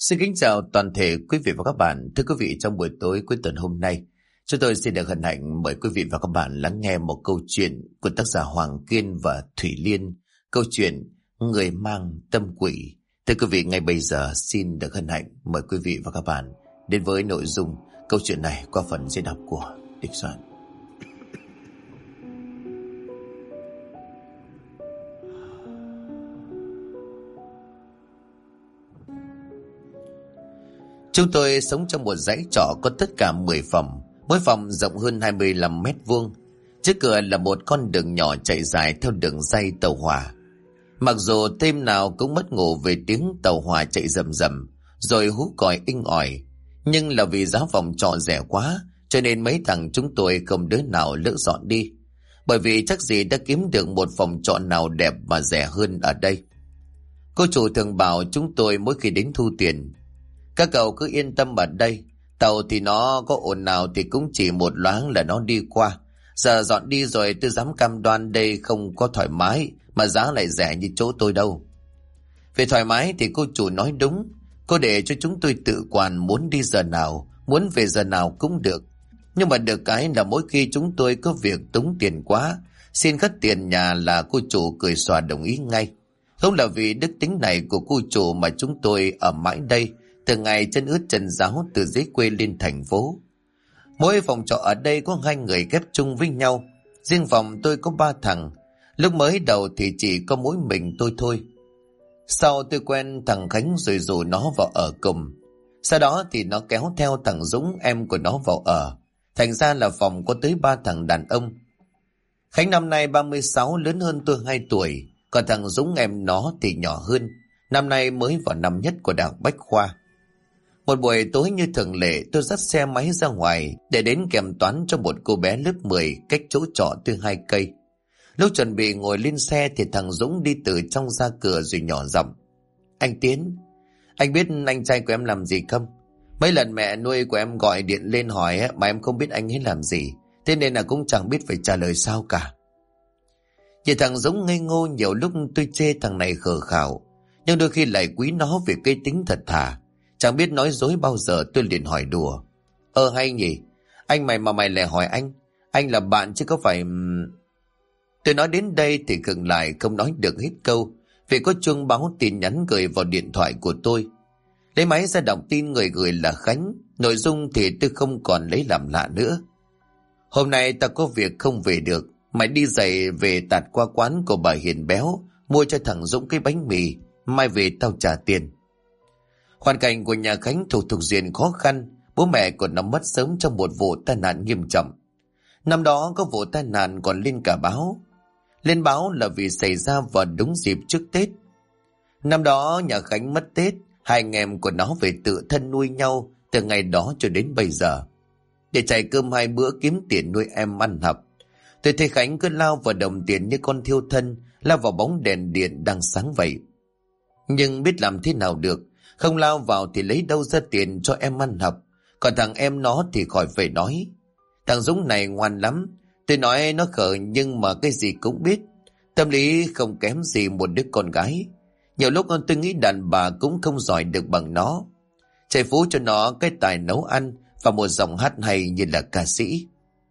Xin kính chào toàn thể quý vị và các bạn. Thưa quý vị, trong buổi tối cuối tuần hôm nay, chúng tôi xin được hân hạnh mời quý vị và các bạn lắng nghe một câu chuyện của tác giả Hoàng Kiên và Thủy Liên, câu chuyện Người Mang Tâm Quỷ. Thưa quý vị, ngay bây giờ xin được hân hạnh mời quý vị và các bạn đến với nội dung câu chuyện này qua phần diễn đọc của Địch Soạn. Chúng tôi sống trong một dãy trọ có tất cả 10 phòng, mỗi phòng rộng hơn 25 mét vuông. Trước cửa là một con đường nhỏ chạy dài theo đường ray tàu hỏa. Mặc dù đêm nào cũng mất ngủ về tiếng tàu hỏa chạy rầm rầm, rồi hú còi inh ỏi, nhưng là vì giá phòng trọ rẻ quá, cho nên mấy thằng chúng tôi không đứa nào lỡ dọn đi. Bởi vì chắc gì đã kiếm được một phòng trọ nào đẹp và rẻ hơn ở đây. Cô chủ thường bảo chúng tôi mỗi khi đến thu tiền: các cậu cứ yên tâm ở đây, tàu thì nó có ồn nào thì cũng chỉ một loáng là nó đi qua. Giờ dọn đi rồi tôi dám cam đoan đây không có thoải mái, mà giá lại rẻ như chỗ tôi đâu. Về thoải mái thì cô chủ nói đúng. Cô để cho chúng tôi tự quản, muốn đi giờ nào, muốn về giờ nào cũng được. Nhưng mà được cái là mỗi khi chúng tôi có việc túng tiền quá, xin cắt tiền nhà là cô chủ cười xòa đồng ý ngay. Không là vì đức tính này của cô chủ mà chúng tôi ở mãi đây, từ ngày chân ướt chân ráo từ dưới quê lên thành phố. Mỗi phòng trọ ở đây có 2 người ghép chung với nhau. Riêng phòng tôi có 3 thằng. Lúc mới đầu thì chỉ có mỗi mình tôi thôi. Sau tôi quen thằng Khánh rồi rủ nó vào ở cùng. Sau đó thì nó kéo theo thằng Dũng, em của nó, vào ở. Thành ra là phòng có tới 3 thằng đàn ông. Khánh năm nay 36, lớn hơn tôi 2 tuổi. Còn thằng Dũng em nó thì nhỏ hơn, năm nay mới vào năm nhất của Đại học Bách Khoa. Một buổi tối như thường lệ, tôi dắt xe máy ra ngoài để đến kèm toán cho một cô bé lớp 10 cách chỗ trọ tới 2 cây. Lúc chuẩn bị ngồi lên xe thì thằng Dũng đi từ trong ra cửa rồi nhỏ giọng: anh Tiến, anh biết anh trai của em làm gì không? Mấy lần mẹ nuôi của em gọi điện lên hỏi mà em không biết anh ấy làm gì, thế nên là cũng chẳng biết phải trả lời sao cả. Vì thằng Dũng ngây ngô, nhiều lúc tôi chê thằng này khờ khảo, nhưng đôi khi lại quý nó vì cái tính thật thà, chẳng biết nói dối bao giờ. Tôi liền hỏi đùa: hay nhỉ, anh mày mà mày lại hỏi anh là bạn chứ có phải... Tôi nói đến đây thì khựng lại, không nói được hết câu, vì có chuông báo tin nhắn gửi vào điện thoại của tôi. Lấy máy ra đọc tin, người gửi là Khánh. Nội dung thì tôi không còn lấy làm lạ nữa: hôm nay tao có việc không về được, mày đi giày về tạt qua quán của bà Hiền Béo, mua cho thằng Dũng cái bánh mì, mai về tao trả tiền. Hoàn cảnh của nhà Khánh thuộc diện khó khăn, bố mẹ của nó mất sớm trong một vụ tai nạn nghiêm trọng. Năm đó có vụ tai nạn còn lên cả báo. Lên báo là vì xảy ra vào đúng dịp trước Tết. Năm đó nhà Khánh mất Tết, 2 anh em của nó về tự thân nuôi nhau từ ngày đó cho đến bây giờ, để chạy cơm 2 bữa kiếm tiền nuôi em ăn học. Tôi thấy Khánh cứ lao vào đồng tiền như con thiêu thân, lao vào bóng đèn điện đang sáng vậy. Nhưng biết làm thế nào được, không lao vào thì lấy đâu ra tiền cho em ăn học. Còn thằng em nó thì khỏi phải nói. Thằng Dũng này ngoan lắm. Tôi nói nó khờ nhưng mà cái gì cũng biết. Tâm lý không kém gì một đứa con gái. Nhiều lúc tôi nghĩ đàn bà cũng không giỏi được bằng nó. Trời phú cho nó cái tài nấu ăn và một giọng hát hay như là ca sĩ.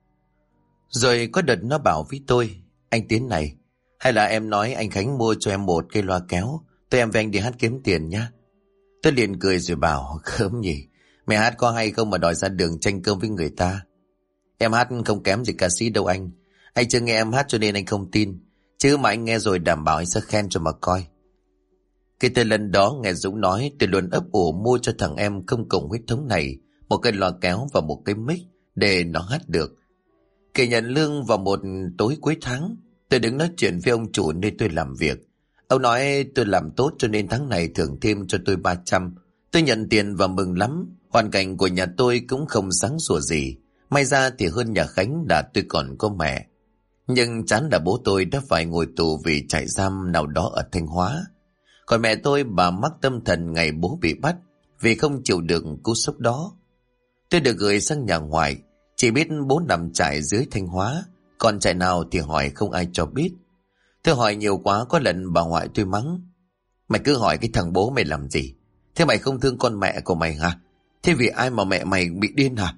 Rồi có đợt nó bảo với tôi: anh Tiến này, hay là em nói anh Khánh mua cho em một cây loa kéo, tôi em với anh đi hát kiếm tiền nhá. Tôi liền cười rồi bảo: khớm nhỉ, mẹ hát có hay không mà đòi ra đường tranh cơm với người ta. Em hát không kém gì ca sĩ đâu anh chưa nghe em hát cho nên anh không tin, chứ mà anh nghe rồi đảm bảo anh sẽ khen cho mà coi. Cái từ lần đó nghe Dũng nói, tôi luôn ấp ủ mua cho thằng em không cùng huyết thống này một cây loa kéo và một cái mic để nó hát được. Kể nhận lương vào một tối cuối tháng, tôi đứng nói chuyện với ông chủ nơi tôi làm việc. Ông nói tôi làm tốt cho nên tháng này thưởng thêm cho tôi 300. Tôi nhận tiền và mừng lắm. Hoàn cảnh của nhà tôi cũng không sáng sủa gì. May ra thì hơn nhà Khánh là tôi còn có mẹ. Nhưng chán là bố tôi đã phải ngồi tù vì trại giam nào đó ở Thanh Hóa. Còn mẹ tôi bà mắc tâm thần ngày bố bị bắt vì không chịu được cú sốc đó. Tôi được gửi sang nhà ngoại, chỉ biết bố nằm trại dưới Thanh Hóa, còn trại nào thì hỏi không ai cho biết. Tôi hỏi nhiều quá, có lần bà ngoại tôi mắng: mày cứ hỏi cái thằng bố mày làm gì, Thế mày không thương con mẹ của mày hả? Thế vì ai mà mẹ mày bị điên hả?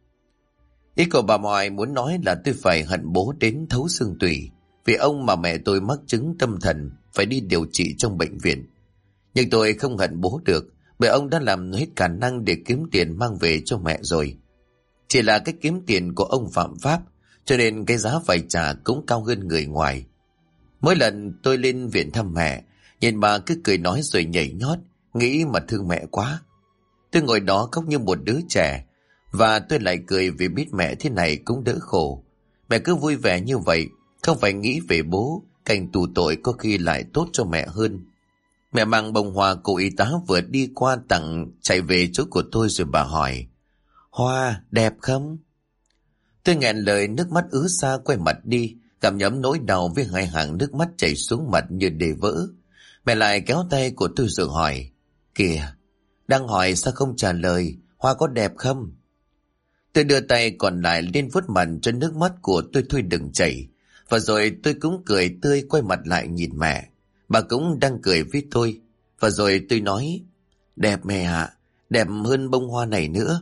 Ý của bà ngoại muốn nói là tôi phải hận bố đến thấu xương tủy, vì ông mà mẹ tôi mắc chứng tâm thần phải đi điều trị trong bệnh viện. Nhưng tôi không hận bố được, bởi ông đã làm hết khả năng để kiếm tiền mang về cho mẹ rồi. Chỉ là cái kiếm tiền của ông phạm pháp, cho nên cái giá phải trả cũng cao hơn người ngoài. Mỗi lần tôi lên viện thăm mẹ, nhìn bà cứ cười nói rồi nhảy nhót, nghĩ mà thương mẹ quá. Tôi ngồi đó khóc như một đứa trẻ, và tôi lại cười vì biết mẹ thế này cũng đỡ khổ. Mẹ cứ vui vẻ như vậy, không phải nghĩ về bố, cảnh tù tội có khi lại tốt cho mẹ hơn. Mẹ mang bông hoa cô y tá vừa đi qua tặng chạy về chỗ của tôi rồi bà hỏi: "Hoa đẹp không?" Tôi nghẹn lời, nước mắt ứa ra quay mặt đi, gặm nhấm nỗi đau với hai hàng nước mắt chảy xuống mặt như để vỡ. Mẹ lại kéo tay của tôi rồi hỏi: "Kìa, đang hỏi sao không trả lời, hoa có đẹp không?" Tôi đưa tay còn lại lên vuốt mặt cho nước mắt của tôi thôi đừng chảy. Và rồi tôi cũng cười tươi quay mặt lại nhìn mẹ. Bà cũng đang cười với tôi. Và rồi tôi nói: "Đẹp mẹ ạ, đẹp hơn bông hoa này nữa."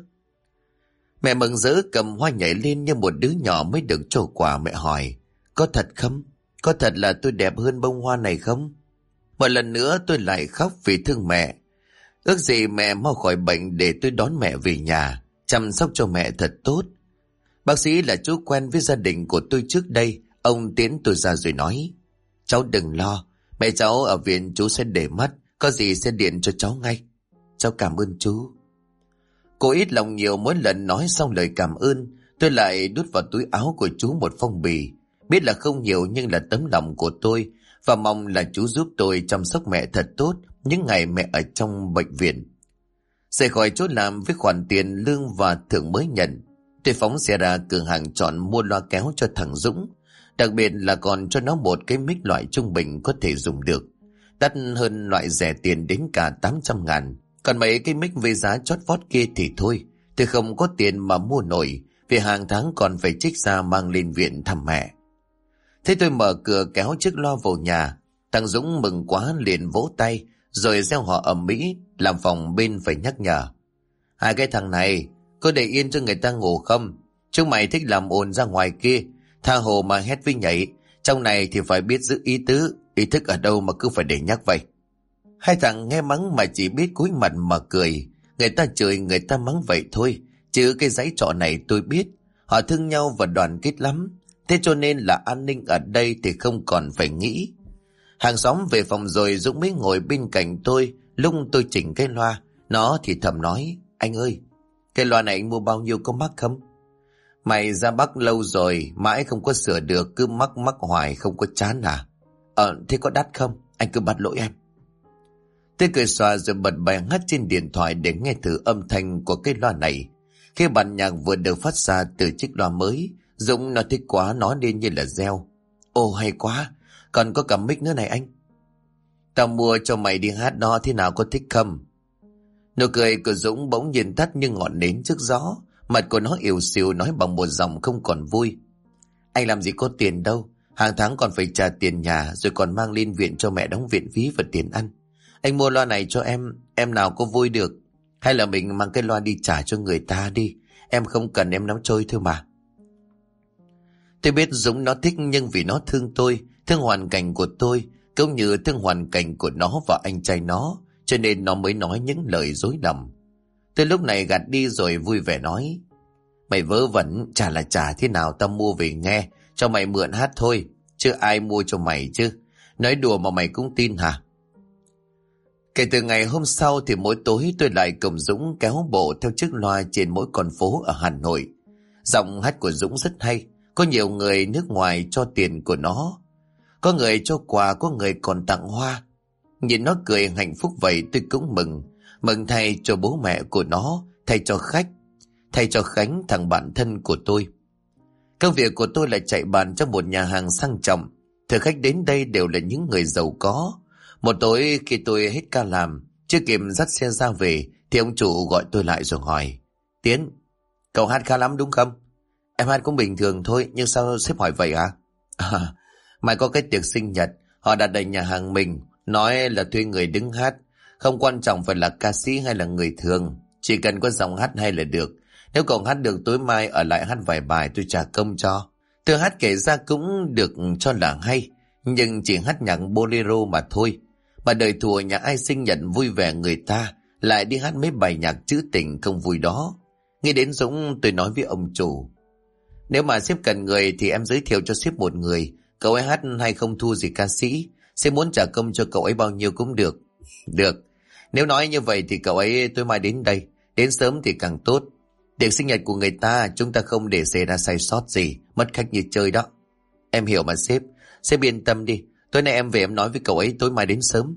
Mẹ mừng rỡ cầm hoa nhảy lên như một đứa nhỏ mới được trổ quà. Mẹ hỏi: "Có thật không? Có thật là tôi đẹp hơn bông hoa này không?" Một lần nữa tôi lại khóc vì thương mẹ. Ước gì mẹ mau khỏi bệnh để tôi đón mẹ về nhà, chăm sóc cho mẹ thật tốt. Bác sĩ là chú quen với gia đình của tôi trước đây. Ông tiến tôi ra rồi nói: "Cháu đừng lo, mẹ cháu ở viện chú sẽ để mắt, có gì sẽ điện cho cháu ngay." "Cháu cảm ơn chú." Cô ít lòng nhiều, mỗi lần nói xong lời cảm ơn, tôi lại đút vào túi áo của chú một phong bì. Biết là không nhiều nhưng là tấm lòng của tôi, và mong là chú giúp tôi chăm sóc mẹ thật tốt những ngày mẹ ở trong bệnh viện. Rời khỏi chỗ làm với khoản tiền lương và thưởng mới nhận, tôi phóng xe ra cửa hàng chọn mua loa kéo cho thằng Dũng. Đặc biệt là còn cho nó một cái mic loại trung bình có thể dùng được, đắt hơn loại rẻ tiền đến cả 800.000. Còn mấy cái mic với giá chót vót kia thì thôi, tôi không có tiền mà mua nổi, vì hàng tháng còn phải trích ra mang lên viện thăm mẹ. Thế tôi mở cửa kéo chiếc loa vào nhà. Thằng Dũng mừng quá liền vỗ tay rồi reo hò ầm ĩ, làm phòng bên phải nhắc nhở: "Hai cái thằng này có để yên cho người ta ngủ không? Chúng mày thích làm ồn ra ngoài kia, tha hồ mà hét với nhảy, trong này thì phải biết giữ ý tứ, ý thức ở đâu mà cứ phải để nhắc vậy." Hai thằng nghe mắng mà chỉ biết cúi mặt mà cười. Người ta chửi người ta mắng vậy thôi, chứ cái dãy trọ này tôi biết họ thương nhau và đoàn kết lắm. Thế cho nên là an ninh ở đây thì không còn phải nghĩ. Hàng xóm về phòng rồi, Dũng mới ngồi bên cạnh tôi lúc tôi chỉnh cái loa. Nó thì thầm nói: "Anh ơi, cái loa này anh mua bao nhiêu, có mắc không?" "Mày ra Bắc lâu rồi, mãi không có sửa được, cứ mắc hoài không có chán à?" Thế có đắt không? Anh cứ bắt lỗi em." Tôi cười xòa rồi bật bài hát trên điện thoại để nghe thử âm thanh của cái loa này. Khi bản nhạc vừa được phát ra từ chiếc loa mới, Dũng nó thích quá, nó lên như là reo: "Ồ hay quá, còn có cả mic nữa này anh. Tao mua cho mày đi hát đó, thế nào, có thích không?" Nụ cười của Dũng bỗng nhiên tắt như ngọn nến trước gió. Mặt của nó yếu xìu nói bằng một giọng không còn vui: "Anh làm gì có tiền đâu, hàng tháng còn phải trả tiền nhà, rồi còn mang lên viện cho mẹ đóng viện phí và tiền ăn. Anh mua loa này cho em nào có vui được. Hay là mình mang cái loa đi trả cho người ta đi, em không cần, em nắm trôi thôi mà." Tôi biết Dũng nó thích, nhưng vì nó thương tôi, thương hoàn cảnh của tôi, cũng như thương hoàn cảnh của nó và anh trai nó, cho nên nó mới nói những lời dối lòng. Tôi lúc này gạt đi rồi vui vẻ nói: "Mày vớ vẩn, chả là chả, thế nào tao mua về nghe, cho mày mượn hát thôi, chứ ai mua cho mày chứ. Nói đùa mà mày cũng tin hả?" Kể từ ngày hôm sau thì mỗi tối tôi lại cùng Dũng kéo bộ theo chiếc loa trên mỗi con phố ở Hà Nội. Giọng hát của Dũng rất hay, có nhiều người nước ngoài cho tiền của nó, có người cho quà, có người còn tặng hoa. Nhìn nó cười hạnh phúc vậy tôi cũng mừng thay cho bố mẹ của nó, thay cho khách, thay cho Khánh, thằng bạn thân của tôi. Công việc của tôi là chạy bàn cho một nhà hàng sang trọng. Thực khách đến đây đều là những người giàu có. Một tối khi tôi hết ca làm, chưa kịp dắt xe ra về, thì ông chủ gọi tôi lại rồi hỏi: "Tiến, cậu hát khá lắm đúng không?" "Em hát cũng bình thường thôi, nhưng sao sếp hỏi vậy hả?" Mai có cái tiệc sinh nhật, họ đặt ở nhà hàng mình, nói là thuê người đứng hát. Không quan trọng phải là ca sĩ hay là người thường, chỉ cần có giọng hát hay là được. Nếu cậu hát được tối mai ở lại hát vài bài tôi trả công cho. Tôi hát kể ra cũng được cho là hay, nhưng chỉ hát nhạc bolero mà thôi. Mà đời thùa nhà ai sinh nhật vui vẻ người ta lại đi hát mấy bài nhạc trữ tình không vui đó. Nghĩ đến Dũng tôi nói với ông chủ, nếu mà sếp cần người thì em giới thiệu cho sếp một người. Cậu ấy hát hay không thua gì ca sĩ, sếp muốn trả công cho cậu ấy bao nhiêu cũng được. Được, nếu nói như vậy thì cậu ấy tối mai đến đây, đến sớm thì càng tốt. Tiệc sinh nhật của người ta chúng ta không để xảy ra sai sót gì, mất khách như chơi đó. Em hiểu mà sếp, sếp yên tâm đi, tối nay em về em nói với cậu ấy tối mai đến sớm.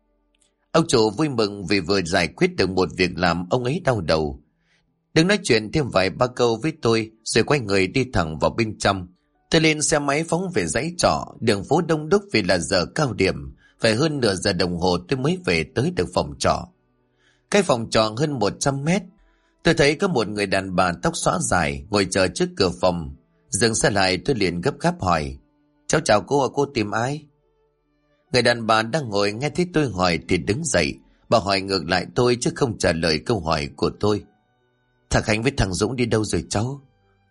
Ông chủ vui mừng vì vừa giải quyết được một việc làm ông ấy đau đầu. Đừng nói chuyện thêm vài ba câu với tôi rồi quay người đi thẳng vào bên trong. Tôi lên xe máy phóng về dãy trọ, đường phố đông đúc vì là giờ cao điểm. Phải hơn nửa giờ đồng hồ tôi mới về tới được phòng trọ. Cái phòng trọ hơn 100 mét. Tôi thấy có một người đàn bà tóc xõa dài ngồi chờ trước cửa phòng. Dừng xe lại tôi liền gấp gáp hỏi, cháu chào cô, cô tìm ai? Người đàn bà đang ngồi nghe thấy tôi hỏi thì đứng dậy. Bà hỏi ngược lại tôi chứ không trả lời câu hỏi của tôi. Thằng Khánh với thằng Dũng đi đâu rồi cháu?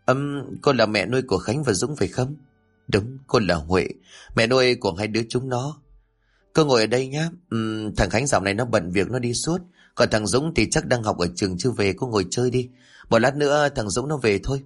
Cô là mẹ nuôi của Khánh và Dũng phải không? Đúng, cô là Huệ, mẹ nuôi của hai đứa chúng nó. Cô ngồi ở đây nhá. Thằng Khánh dạo này nó bận việc nó đi suốt. Còn thằng Dũng thì chắc đang học ở trường chưa về, cô ngồi chơi đi. Một lát nữa thằng Dũng nó về thôi.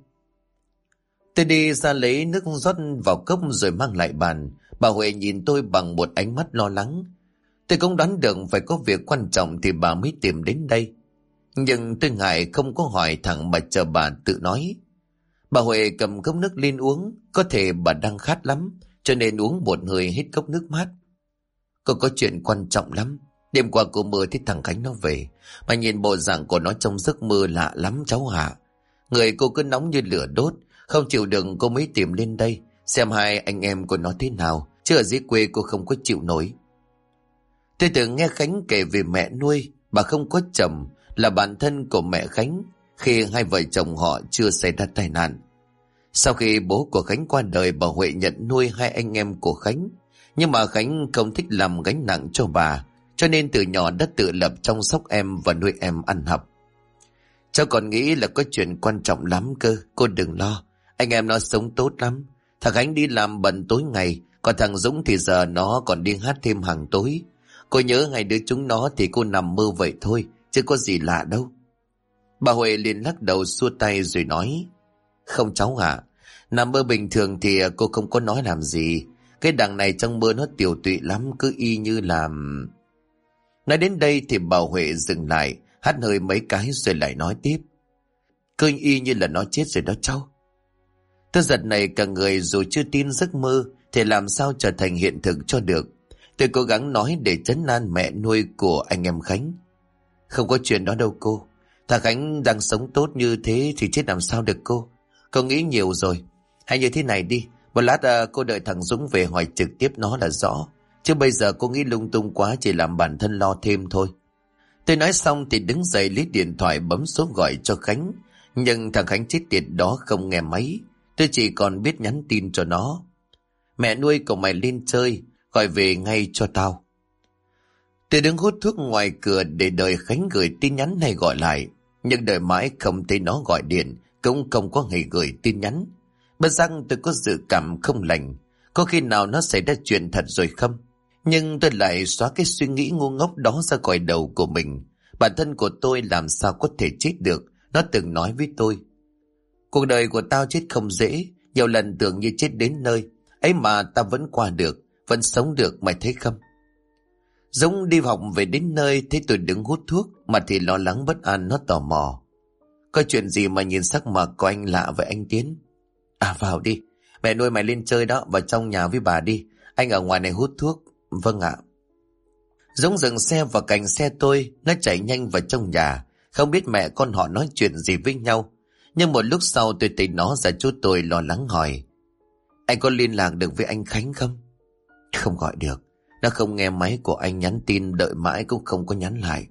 Tôi đi ra lấy nước rót vào cốc rồi mang lại bàn. Bà Huệ nhìn tôi bằng một ánh mắt lo lắng. Tôi cũng đoán được phải có việc quan trọng thì bà mới tìm đến đây. Nhưng tôi ngại không có hỏi thẳng mà chờ bà tự nói. Bà Huệ cầm cốc nước lên uống. Có thể bà đang khát lắm, cho nên uống một hơi hết cốc nước mát. Cô có chuyện quan trọng lắm. Đêm qua cô mơ thấy thằng Khánh nó về. Mà nhìn bộ dạng của nó trong giấc mơ lạ lắm cháu ạ. Người cô cứ nóng như lửa đốt. Không chịu đựng cô mới tìm lên đây xem hai anh em của nó thế nào, chứ ở dưới quê cô không có chịu nổi. Tôi từng nghe Khánh kể về mẹ nuôi. Bà không có chồng, là bạn thân của mẹ Khánh khi hai vợ chồng họ chưa xảy ra tai nạn. Sau khi bố của Khánh qua đời, bà Huệ nhận nuôi hai anh em của Khánh. Nhưng mà Khánh không thích làm gánh nặng cho bà, cho nên từ nhỏ đã tự lập chăm sóc em và nuôi em ăn học. Cháu còn nghĩ là có chuyện quan trọng lắm cơ, cô đừng lo. Anh em nó sống tốt lắm. Thằng Khánh đi làm bận tối ngày, còn thằng Dũng thì giờ nó còn đi hát thêm hàng tối. Cô nhớ hai đứa chúng nó thì cô nằm mơ vậy thôi, chứ có gì lạ đâu. Bà Huệ liền lắc đầu xua tay rồi nói, không cháu ạ, nằm mơ bình thường thì cô không có nói làm gì. Cái đằng này trong mơ nó tiều tụy lắm, cứ y như là... Nói đến đây thì bà Huệ dừng lại, hắt hơi mấy cái rồi lại nói tiếp, cứ y như là nó chết rồi đó cháu. Tôi giật này cả người, dù chưa tin giấc mơ thì làm sao trở thành hiện thực cho được. Tôi cố gắng nói để trấn an mẹ nuôi của anh em Khánh. Không có chuyện đó đâu cô. Thằng Khánh đang sống tốt như thế thì chết làm sao được cô. Cô nghĩ nhiều rồi. Hay như thế này đi, một lát cô đợi thằng Dũng về hỏi trực tiếp nó là rõ. Chứ bây giờ cô nghĩ lung tung quá chỉ làm bản thân lo thêm thôi. Tôi nói xong thì đứng dậy lấy điện thoại bấm số gọi cho Khánh. Nhưng thằng Khánh chết tiệt đó không nghe máy. Tôi chỉ còn biết nhắn tin cho nó, mẹ nuôi của mày lên chơi, gọi về ngay cho tao. Tôi đứng hút thuốc ngoài cửa để đợi Khánh gửi tin nhắn hay gọi lại. Nhưng đợi mãi không thấy nó gọi điện, cũng không có người gửi tin nhắn. Bất giác tôi có dự cảm không lành. Có khi nào nó xảy ra chuyện thật rồi không? Nhưng tôi lại xóa cái suy nghĩ ngu ngốc đó ra khỏi đầu của mình. Bản thân của tôi làm sao có thể chết được. Nó từng nói với tôi, cuộc đời của tao chết không dễ, nhiều lần tưởng như chết đến nơi, ấy mà tao vẫn qua được, vẫn sống được, mày thấy không? Dũng đi học về đến nơi, thấy tôi đứng hút thuốc, mà thì lo lắng bất an, nó tò mò. Có chuyện gì mà nhìn sắc mặt của anh lạ vậy anh Tiến? À vào đi, mẹ nuôi mày lên chơi đó, vào trong nhà với bà đi, anh ở ngoài này hút thuốc. Vâng ạ. Dũng dừng xe vào cạnh xe tôi, nó chạy nhanh vào trong nhà, không biết mẹ con họ nói chuyện gì với nhau. Nhưng một lúc sau tôi thấy nó ra chỗ tôi lo lắng hỏi, anh có liên lạc được với anh Khánh không? Không gọi được, nó không nghe máy của anh, nhắn tin đợi mãi cũng không có nhắn lại.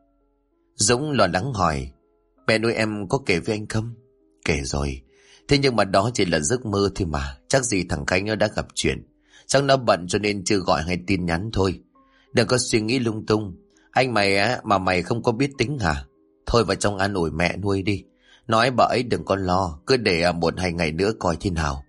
Dũng lo lắng hỏi, mẹ nuôi em có kể với anh không? Kể rồi, thế nhưng mà đó chỉ là giấc mơ thôi mà, chắc gì thằng Khánh nó đã gặp chuyện. Chắc nó bận cho nên chưa gọi hay tin nhắn thôi. Đừng có suy nghĩ lung tung. Anh mày á, mà mày không có biết tính hả? Thôi vào trong an ủi mẹ nuôi đi. Nói bà ấy đừng có lo, cứ để 1-2 ngày nữa coi thế nào.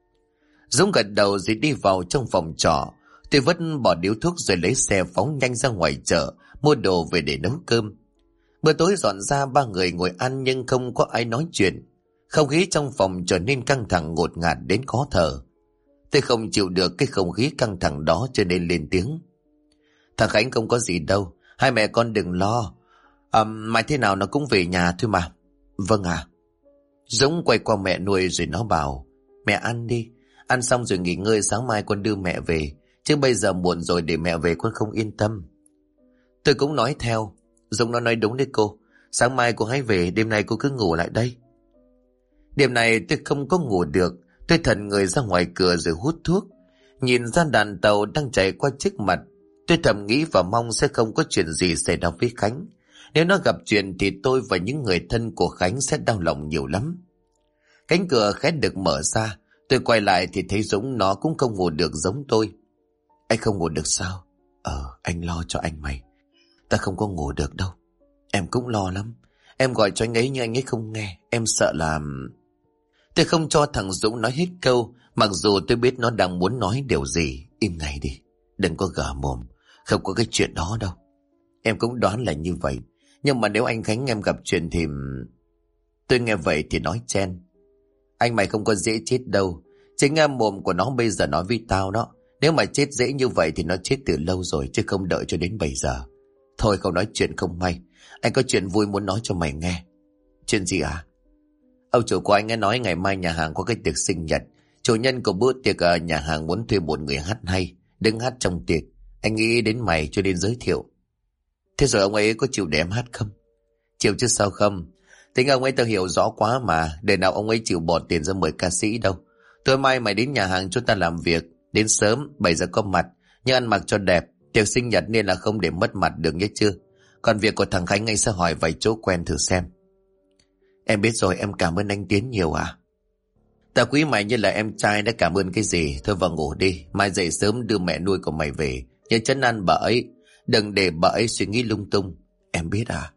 Dũng gật đầu rồi đi vào trong phòng trọ. Tôi vẫn bỏ điếu thuốc rồi lấy xe phóng nhanh ra ngoài chợ, mua đồ về để nấu cơm. Bữa tối dọn ra, 3 người ngồi ăn nhưng không có ai nói chuyện. Không khí trong phòng trở nên căng thẳng ngột ngạt đến khó thở. Tôi không chịu được cái không khí căng thẳng đó cho nên lên tiếng. Thằng Khánh không có gì đâu, hai mẹ con đừng lo. Mai thế nào nó cũng về nhà thôi mà. Vâng ạ. Dũng quay qua mẹ nuôi rồi nó bảo, mẹ ăn đi, ăn xong rồi nghỉ ngơi, sáng mai con đưa mẹ về, chứ bây giờ muộn rồi để mẹ về con không yên tâm. Tôi cũng nói theo. Dũng nó nói đúng đấy cô, sáng mai cô hãy về, đêm nay cô cứ ngủ lại đây. Đêm này tôi không có ngủ được. Tôi thần người ra ngoài cửa rồi hút thuốc, nhìn ra đoàn tàu đang chạy qua trước mặt. Tôi thầm nghĩ và mong sẽ không có chuyện gì xảy ra với Khánh. Nếu nó gặp chuyện thì tôi và những người thân của Khánh sẽ đau lòng nhiều lắm. Cánh cửa khẽ được mở ra. Tôi quay lại thì thấy Dũng nó cũng không ngủ được giống tôi. Anh không ngủ được sao? Anh lo cho anh mày. Ta không có ngủ được đâu. Em cũng lo lắm. Em gọi cho anh ấy nhưng anh ấy không nghe. Em sợ là... Tôi không cho thằng Dũng nói hết câu, mặc dù tôi biết nó đang muốn nói điều gì. Im ngay đi, đừng có gở mồm. Không có cái chuyện đó đâu. Em cũng đoán là như vậy. Nhưng mà nếu anh Khánh em gặp chuyện thì... Tôi nghe vậy thì nói chen. Anh mày không có dễ chết đâu. Chính mồm của nó bây giờ nói với tao đó. Nếu mà chết dễ như vậy thì nó chết từ lâu rồi, chứ không đợi cho đến bây giờ. Thôi không nói chuyện không may. Anh có chuyện vui muốn nói cho mày nghe. Chuyện gì à? Ông chủ của anh nghe nói ngày mai nhà hàng có cái tiệc sinh nhật. Chủ nhân của bữa tiệc ở nhà hàng muốn thuê một người hát hay đứng hát trong tiệc. Anh nghĩ đến mày cho nên giới thiệu. Thế rồi ông ấy có chịu để em hát không? Chịu chứ sao không. Tính ông ấy tao hiểu rõ quá mà. Để nào ông ấy chịu bỏ tiền ra mời ca sĩ đâu. Tối mai mày đến nhà hàng chúng ta làm việc. Đến sớm 7 giờ có mặt. Nhưng ăn mặc cho đẹp. Tiệc sinh nhật nên là không để mất mặt được nhé chưa. Còn việc của thằng Khánh anh sẽ hỏi vài chỗ quen thử xem. Em biết rồi, em cảm ơn anh Tiến nhiều à. Tao quý mày như là em trai, đã cảm ơn cái gì. Thôi vào ngủ đi, mai dậy sớm đưa mẹ nuôi của mày về. Nhớ trấn an bà ấy, đừng để bà ấy suy nghĩ lung tung. Em biết à.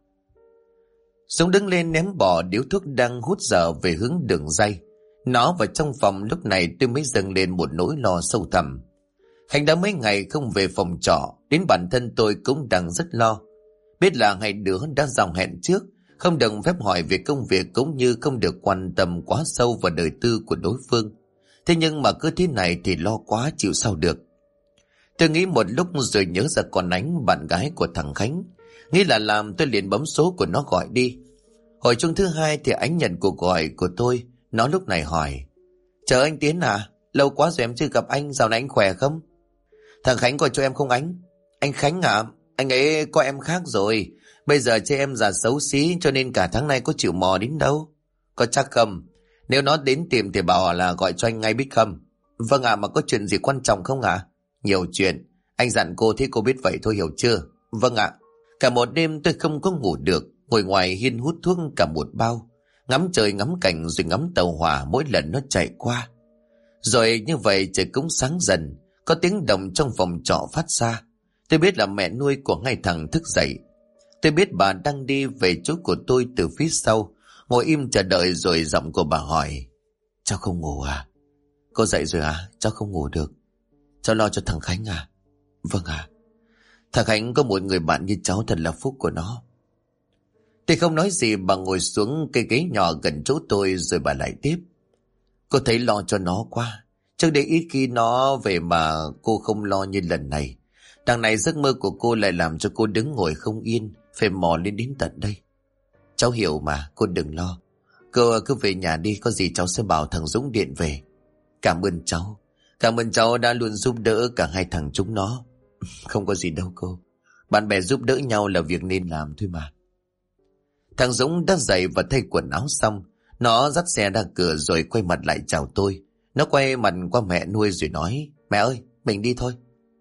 Dũng đứng lên ném bỏ điếu thuốc đang hút dở về hướng đường ray. Nó vào trong phòng. Lúc này tôi mới dâng lên một nỗi lo sâu thẳm. Khánh đã mấy ngày không về phòng trọ, đến bản thân tôi cũng đang rất lo. Biết là hai đứa đã dòng hẹn trước, không được phép hỏi về công việc cũng như không được quan tâm quá sâu vào đời tư của đối phương. Thế nhưng mà cứ thế này thì lo quá chịu sao được. Tôi nghĩ một lúc rồi nhớ ra con Ánh, bạn gái của thằng Khánh. Nghĩ là làm, tôi liền bấm số của nó gọi đi. Hồi chuông thứ 2 thì Ánh nhận cuộc gọi của tôi. Nó lúc này hỏi: Chờ anh Tiến à? Lâu quá rồi em chưa gặp anh, dạo này anh khỏe không? Thằng Khánh gọi cho em không Ánh? Anh Khánh à? Anh ấy có em khác rồi. Bây giờ chị em già xấu xí cho nên cả tháng nay có chịu mò đến đâu. Có chắc không? Nếu nó đến tìm thì bảo là gọi cho anh ngay biết không? Vâng ạ, mà có chuyện gì quan trọng không ạ? Nhiều chuyện. Anh dặn cô thế cô biết vậy thôi, hiểu chưa? Vâng ạ. Cả một đêm tôi không có ngủ được. Ngồi ngoài hiên hút thuốc cả một bao. Ngắm trời ngắm cảnh rồi ngắm tàu hỏa mỗi lần nó chạy qua. Rồi như vậy trời cũng sáng dần. Có tiếng động trong phòng trọ phát ra. Tôi biết là mẹ nuôi của hai thằng thức dậy. Tôi biết bà đang đi về chỗ của tôi từ phía sau. Ngồi im chờ đợi rồi giọng của bà hỏi: Cháu không ngủ à? Cô dậy rồi à? Cháu không ngủ được. Cháu lo cho thằng Khánh à? Vâng à. Thằng Khánh có một người bạn như cháu thật là phúc của nó. Tôi không nói gì, bà ngồi xuống cây ghế nhỏ gần chỗ tôi rồi bà lại tiếp: Cô thấy lo cho nó quá. Trước đây ít khi nó về mà cô không lo như lần này. Đằng này giấc mơ của cô lại làm cho cô đứng ngồi không yên, phải mò lên đến tận đây. Cháu hiểu mà, cô đừng lo. Cô cứ về nhà đi, có gì cháu sẽ bảo thằng Dũng điện về. Cảm ơn cháu. Cảm ơn cháu đã luôn giúp đỡ cả hai thằng chúng nó. Không có gì đâu cô. Bạn bè giúp đỡ nhau là việc nên làm thôi mà. Thằng Dũng đã dậy và thay quần áo xong. Nó dắt xe ra cửa rồi quay mặt lại chào tôi. Nó quay mặt qua mẹ nuôi rồi nói: Mẹ ơi, mình đi thôi.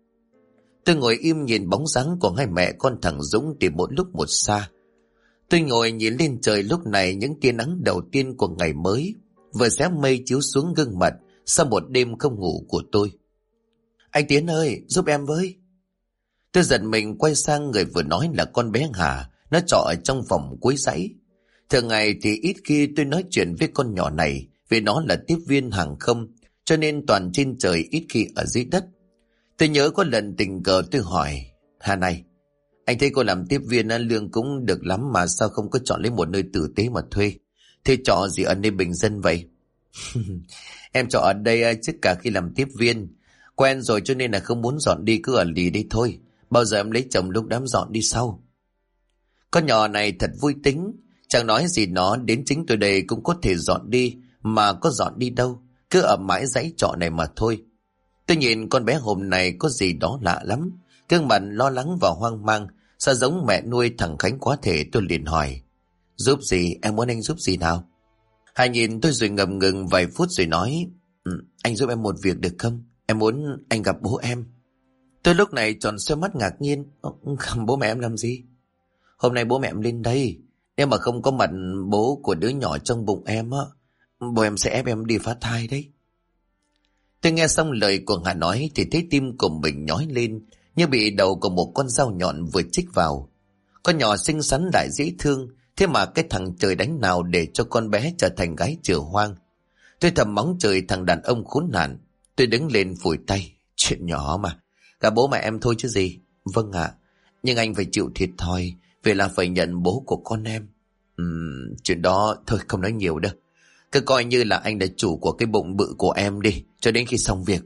Tôi ngồi im nhìn bóng dáng của hai mẹ con thằng Dũng thì một lúc một xa. Tôi ngồi nhìn lên trời, lúc này những tia nắng đầu tiên của ngày mới vừa xé mây chiếu xuống gương mặt sau một đêm không ngủ của tôi. Anh Tiến ơi, giúp em với. Tôi giật mình quay sang người vừa nói là con bé Hà. Nó trọ ở trong phòng cuối dãy. Thường ngày thì ít khi tôi nói chuyện với con nhỏ này, vì nó là tiếp viên hàng không, cho nên toàn trên trời ít khi ở dưới đất. Tôi nhớ có lần tình cờ tôi hỏi: Hà này, anh thấy cô làm tiếp viên lương cũng được lắm mà sao không có chọn lấy một nơi tử tế mà thuê? Thế trọ gì ở nơi bình dân vậy? Em trọ ở đây trước cả khi làm tiếp viên. Quen rồi cho nên là không muốn dọn đi, cứ ở lì đây thôi. Bao giờ em lấy chồng lúc đám dọn đi sau. Con nhỏ này thật vui tính. Chẳng nói gì nó, đến chính tôi đây cũng có thể dọn đi. Mà có dọn đi đâu, cứ ở mãi dãy trọ này mà thôi. Tôi nhìn con bé hôm nay có gì đó lạ lắm. Gương mặt lo lắng và hoang mang, sao giống mẹ nuôi thằng Khánh quá thể. Tôi liền hỏi: Giúp gì? Em muốn anh giúp gì nào? Hà nhìn tôi rồi ngập ngừng vài phút rồi nói: Anh giúp em một việc được không? Em muốn anh gặp bố em. Tôi lúc này tròn xoay mắt ngạc nhiên: Gặp bố mẹ em làm gì? Hôm nay bố mẹ em lên đây. Nếu mà không có mặt bố của đứa nhỏ trong bụng em bố em sẽ ép em đi phá thai đấy. Tôi nghe xong lời của Hà nói thì thấy tim của mình nhói lên, như bị đầu của một con dao nhọn vừa chích vào. Con nhỏ xinh xắn lại dễ thương, thế mà cái thằng trời đánh nào để cho con bé trở thành gái chửa hoang. Tôi thầm mắng trời thằng đàn ông khốn nạn. Tôi đứng lên phủi tay: Chuyện nhỏ mà, cả bố mẹ em thôi chứ gì. Vâng ạ, nhưng anh phải chịu thiệt thòi, vì là phải nhận bố của con em. Chuyện đó thôi không nói nhiều đâu. Cứ coi như là anh là chủ của cái bụng bự của em đi, cho đến khi xong việc.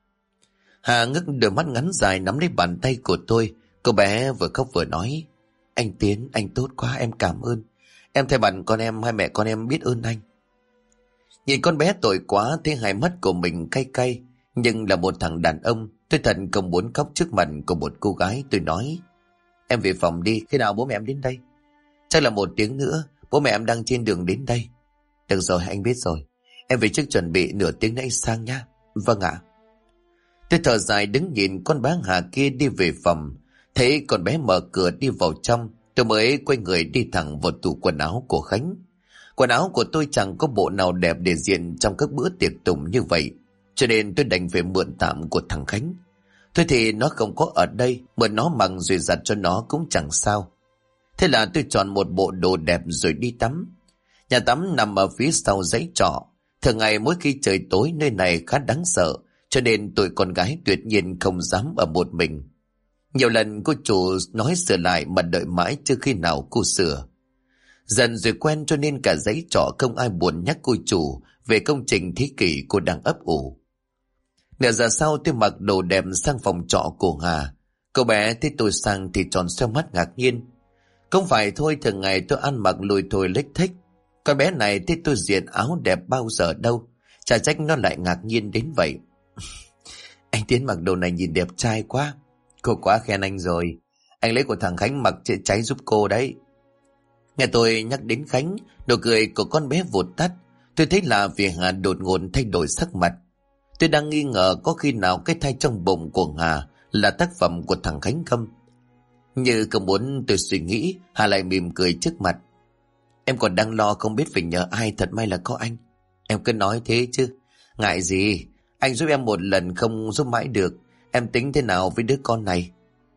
Hà ngước đôi mắt ngắn dài nắm lấy bàn tay của tôi. Cô bé vừa khóc vừa nói: Anh Tiến, anh tốt quá, em cảm ơn. Em thay bạn con em, hai mẹ con em biết ơn anh. Nhìn con bé tội quá, thấy hai mắt của mình cay cay. Nhưng là một thằng đàn ông, tôi thật không muốn khóc trước mặt của một cô gái. Tôi nói: Em về phòng đi, khi nào bố mẹ em đến đây? Chắc là 1 tiếng nữa, bố mẹ em đang trên đường đến đây. Được rồi, anh biết rồi. Em về trước chuẩn bị, nửa tiếng nữa anh sang nhá. Vâng ạ. Tôi thở dài đứng nhìn con bé Hà kia đi về phòng. Thấy con bé mở cửa đi vào trong, tôi mới quay người đi thẳng vào tủ quần áo của Khánh. Quần áo của tôi chẳng có bộ nào đẹp để diện trong các bữa tiệc tùng như vậy, cho nên tôi đành phải mượn tạm của thằng Khánh. Thôi thì nó không có ở đây, mượn nó mặc rồi giặt cho nó cũng chẳng sao. Thế là tôi chọn một bộ đồ đẹp rồi đi tắm. Nhà tắm nằm ở phía sau dãy trọ. Thường ngày mỗi khi trời tối nơi này khá đáng sợ, cho nên tụi con gái tuyệt nhiên không dám ở một mình. Nhiều lần cô chủ nói sửa lại mà đợi mãi chưa khi nào cô sửa. Dần rồi quen cho nên cả dãy trọ không ai buồn nhắc cô chủ về công trình thế kỷ cô đang ấp ủ. Nửa giờ sau tôi mặc đồ đẹp sang phòng trọ của Hà. Cô bé thấy tôi sang thì tròn xoay mắt ngạc nhiên. Không phải thôi, thường ngày tôi ăn mặc lùi thồi lếch thếch. Con bé này thấy tôi diện áo đẹp bao giờ đâu, chả trách nó lại ngạc nhiên đến vậy. Anh Tiến mặc đồ này nhìn đẹp trai quá. Cô quá khen anh rồi. Anh lấy của thằng Khánh mặc chữa cháy giúp cô đấy. Nghe tôi nhắc đến Khánh, nụ cười của con bé vụt tắt. Tôi thấy là vì Hà đột ngột thay đổi sắc mặt. Tôi đang nghi ngờ có khi nào cái thai trong bụng của Hà là tác phẩm của thằng Khánh không. Như không muốn tôi suy nghĩ, Hà lại mỉm cười trước mặt. Em còn đang lo không biết phải nhờ ai, thật may là có anh. Em cứ nói thế chứ. Ngại gì, anh giúp em một lần không giúp mãi được. Em tính thế nào với đứa con này?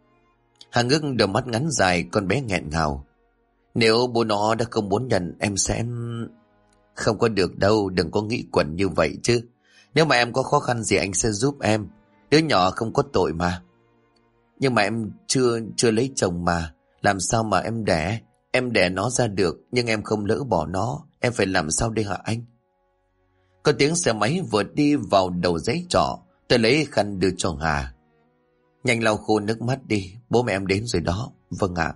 Hà ngước đôi mắt ngắn dài, con bé nghẹn ngào. Nếu bố nó đã không muốn nhận em sẽ... Không có được đâu, đừng có nghĩ quẩn như vậy chứ. Nếu mà em có khó khăn gì anh sẽ giúp em. Đứa nhỏ không có tội mà. Nhưng mà em chưa lấy chồng mà. Làm sao mà em đẻ nó ra được, nhưng em không lỡ bỏ nó. Em phải làm sao đây hả anh? Có tiếng xe máy vừa đi vào đầu dãy trọ. Tôi lấy khăn đưa cho Hà. Nhanh lau khô nước mắt đi, bố mẹ em đến rồi đó. Vâng ạ.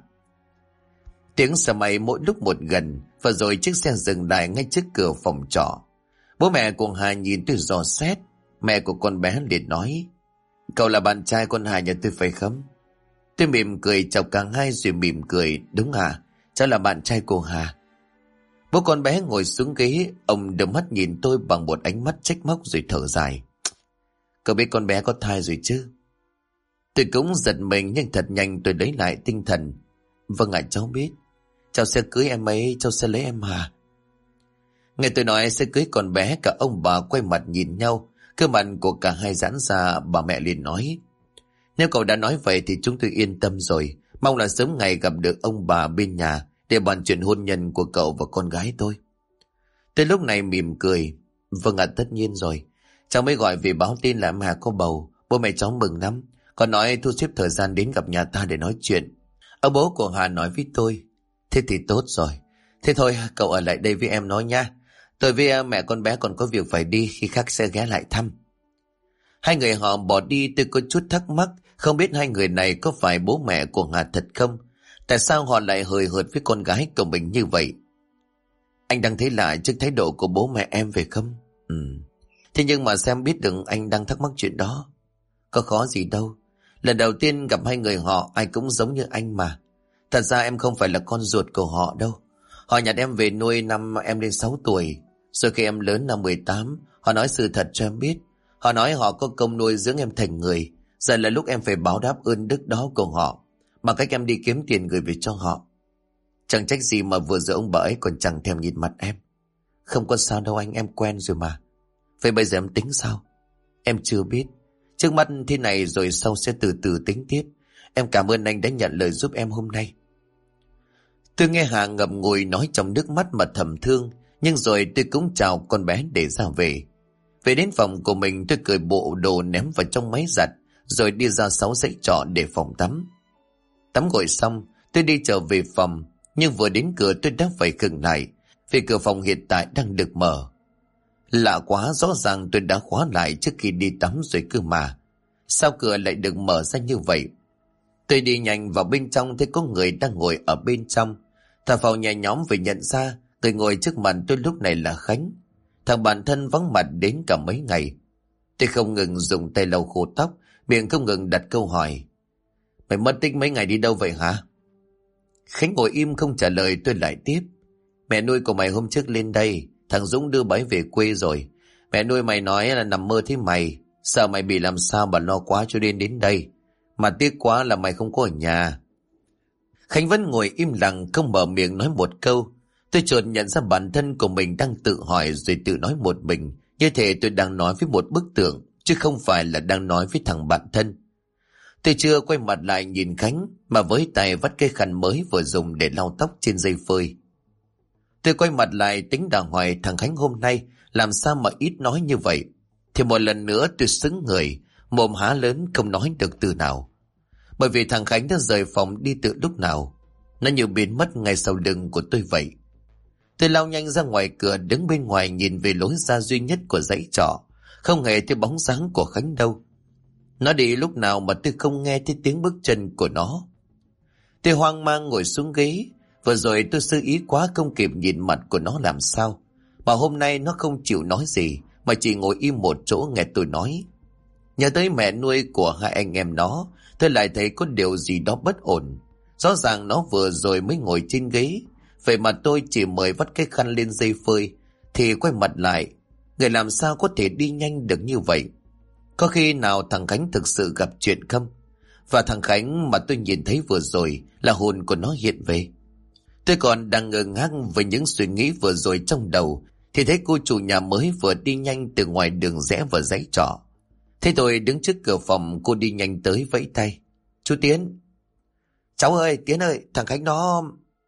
Tiếng xe máy mỗi lúc một gần, và rồi chiếc xe dừng lại ngay trước cửa phòng trọ. Bố mẹ của Hà nhìn tôi dò xét. Mẹ của con bé liền nói: Cậu là bạn trai con Hà nhà tôi phải không? Tôi mỉm cười chào cả hai rồi mỉm cười. Đúng à, cháu là bạn trai của Hà. Bố con bé ngồi xuống ghế, ông đưa mắt nhìn tôi bằng một ánh mắt trách móc rồi thở dài. Cậu biết con bé có thai rồi chứ? Tôi cũng giật mình nhưng thật nhanh tôi lấy lại tinh thần. Vâng ạ, cháu biết. Cháu sẽ cưới em ấy, cháu sẽ lấy em Hà. Nghe tôi nói sẽ cưới con bé, cả ông bà quay mặt nhìn nhau. Cơ mặt của cả hai giãn ra. Bà mẹ liền nói: Nếu cậu đã nói vậy thì chúng tôi yên tâm rồi. Mong là sớm ngày gặp được ông bà bên nhà để bàn chuyện hôn nhân của cậu và con gái tôi. Tới lúc này mỉm cười. Vâng ạ, tất nhiên rồi. Cháu mới gọi về báo tin là em Hà có bầu. Bố mẹ cháu mừng lắm. Còn nói thu xếp thời gian đến gặp nhà ta để nói chuyện. Ông bố của Hà nói với tôi. Thế thì tốt rồi. Thế thôi cậu ở lại đây với em nói nha. Tôi với mẹ con bé còn có việc phải đi, khi khác sẽ ghé lại thăm. Hai người họ bỏ đi. Tôi có chút thắc mắc, không biết hai người này có phải bố mẹ của Hà thật không? Tại sao họ lại hời hợt với con gái của mình như vậy? Anh đang thấy lạ trước thái độ của bố mẹ em phải không? Thế nhưng mà xem biết được anh đang thắc mắc chuyện đó. Có khó gì đâu. Lần đầu tiên gặp hai người họ ai cũng giống như anh mà. Thật ra em không phải là con ruột của họ đâu. Họ nhặt em về nuôi năm em lên 6 tuổi. Rồi khi em lớn năm 18, họ nói sự thật cho em biết. Họ nói họ có công nuôi dưỡng em thành người. Giờ là lúc em phải báo đáp ơn đức đó của họ, bằng cách em đi kiếm tiền gửi về cho họ. Chẳng trách gì mà vừa rồi ông bà ấy còn chẳng thèm nhìn mặt em. Không có sao đâu anh, em quen rồi mà. Vậy bây giờ em tính sao? Em chưa biết. Trước mắt thế này rồi sau sẽ từ từ tính tiếp. Em cảm ơn anh đã nhận lời giúp em hôm nay. Tôi nghe Hà ngậm ngùi nói trong nước mắt mà thầm thương. Nhưng rồi tôi cũng chào con bé để ra về. Về đến phòng của mình, tôi cởi bộ đồ ném vào trong máy giặt, rồi đi ra 6 dãy trọ để phòng tắm. Tắm gội xong, tôi đi trở về phòng. Nhưng vừa đến cửa tôi đã phải khựng lại, vì cửa phòng hiện tại đang được mở. Lạ quá, rõ ràng tôi đã khóa lại trước khi đi tắm rồi cơ mà. Sao cửa lại được mở ra như vậy? Tôi đi nhanh vào bên trong, thấy có người đang ngồi ở bên trong. Thở phào nhẹ nhõm vì nhận ra người ngồi trước mặt tôi lúc này là Khánh, thằng bạn thân vắng mặt đến cả mấy ngày. Tôi không ngừng dùng tay lau khô tóc, miệng không ngừng đặt câu hỏi. Mày mất tích mấy ngày đi đâu vậy hả? Khánh ngồi im không trả lời. Tôi lại tiếp. Mẹ nuôi của mày hôm trước lên đây, thằng Dũng đưa bái về quê rồi. Mẹ nuôi mày nói là nằm mơ thấy mày, sợ mày bị làm sao bà lo quá cho nên đến đây. Mà tiếc quá là mày không có ở nhà. Khánh vẫn ngồi im lặng không mở miệng nói một câu. Tôi chợt nhận ra bản thân của mình đang tự hỏi rồi tự nói một mình, như thể tôi đang nói với một bức tượng, chứ không phải là đang nói với thằng bạn thân. Tôi chưa quay mặt lại nhìn Khánh, mà với tay vắt cái khăn mới vừa dùng để lau tóc trên dây phơi. Tôi quay mặt lại tính đàng hoài thằng Khánh hôm nay làm sao mà ít nói như vậy. Thì một lần nữa tôi sững người, mồm há lớn không nói được từ nào. Bởi vì thằng Khánh đã rời phòng đi từ lúc nào. Nó như biến mất ngay sau lưng của tôi vậy. Tôi lao nhanh ra ngoài cửa, đứng bên ngoài nhìn về lối ra duy nhất của dãy trọ. Không hề thấy bóng dáng của Khánh đâu. Nó đi lúc nào mà tôi không nghe thấy tiếng bước chân của nó. Tôi hoang mang ngồi xuống ghế. Vừa rồi tôi sơ ý quá không kịp nhìn mặt của nó làm sao. Mà hôm nay nó không chịu nói gì, mà chỉ ngồi im một chỗ nghe tôi nói. Nhớ tới mẹ nuôi của hai anh em nó, tôi lại thấy có điều gì đó bất ổn. Rõ ràng nó vừa rồi mới ngồi trên ghế. Vậy mà tôi chỉ mời vắt cái khăn lên dây phơi, thì quay mặt lại. Người làm sao có thể đi nhanh được như vậy? Có khi nào thằng Khánh thực sự gặp chuyện không? Và thằng Khánh mà tôi nhìn thấy vừa rồi là hồn của nó hiện về. Tôi còn đang ngơ ngác với những suy nghĩ vừa rồi trong đầu, thì thấy cô chủ nhà mới vừa đi nhanh từ ngoài đường rẽ vào dãy trọ. Thế tôi đứng trước cửa phòng, cô đi nhanh tới vẫy tay. Chú Tiến. Cháu ơi, Tiến ơi, thằng Khánh nó...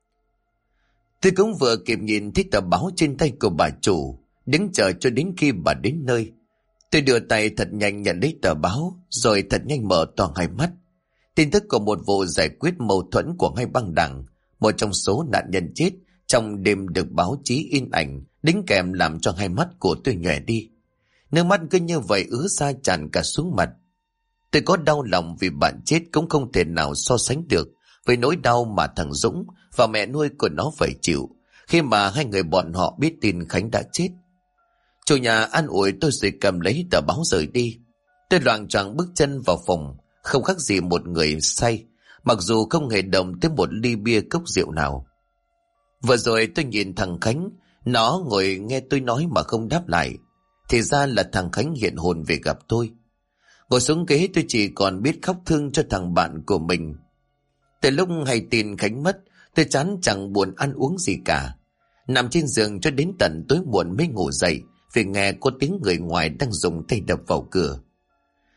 Tôi cũng vừa kịp nhìn thấy tờ báo trên tay của bà chủ, đứng chờ cho đến khi bà đến nơi. Tôi đưa tay thật nhanh nhận lấy tờ báo, rồi thật nhanh mở to hai mắt. Tin tức của một vụ giải quyết mâu thuẫn của hai băng đảng, một trong số nạn nhân chết trong đêm được báo chí in ảnh, đính kèm làm cho hai mắt của tôi nhòe đi. Nước mắt cứ như vậy ứa ra tràn cả xuống mặt. Tôi có đau lòng vì bạn chết cũng không thể nào so sánh được với nỗi đau mà thằng Dũng và mẹ nuôi của nó phải chịu khi mà hai người bọn họ biết tin Khánh đã chết. Chủ nhà an ủi tôi rồi cầm lấy tờ báo rời đi. Tôi loạng choạng bước chân vào phòng, không khác gì một người say, mặc dù không hề động tới một ly bia cốc rượu nào. Vừa rồi tôi nhìn thằng Khánh, nó ngồi nghe tôi nói mà không đáp lại. Thì ra là thằng Khánh hiện hồn về gặp tôi. Ngồi xuống ghế tôi chỉ còn biết khóc thương cho thằng bạn của mình. Từ lúc hay tin Khánh mất, tôi chán chẳng buồn ăn uống gì cả. Nằm trên giường cho đến tận tối muộn mới ngủ dậy, vì nghe có tiếng người ngoài đang dùng tay đập vào cửa.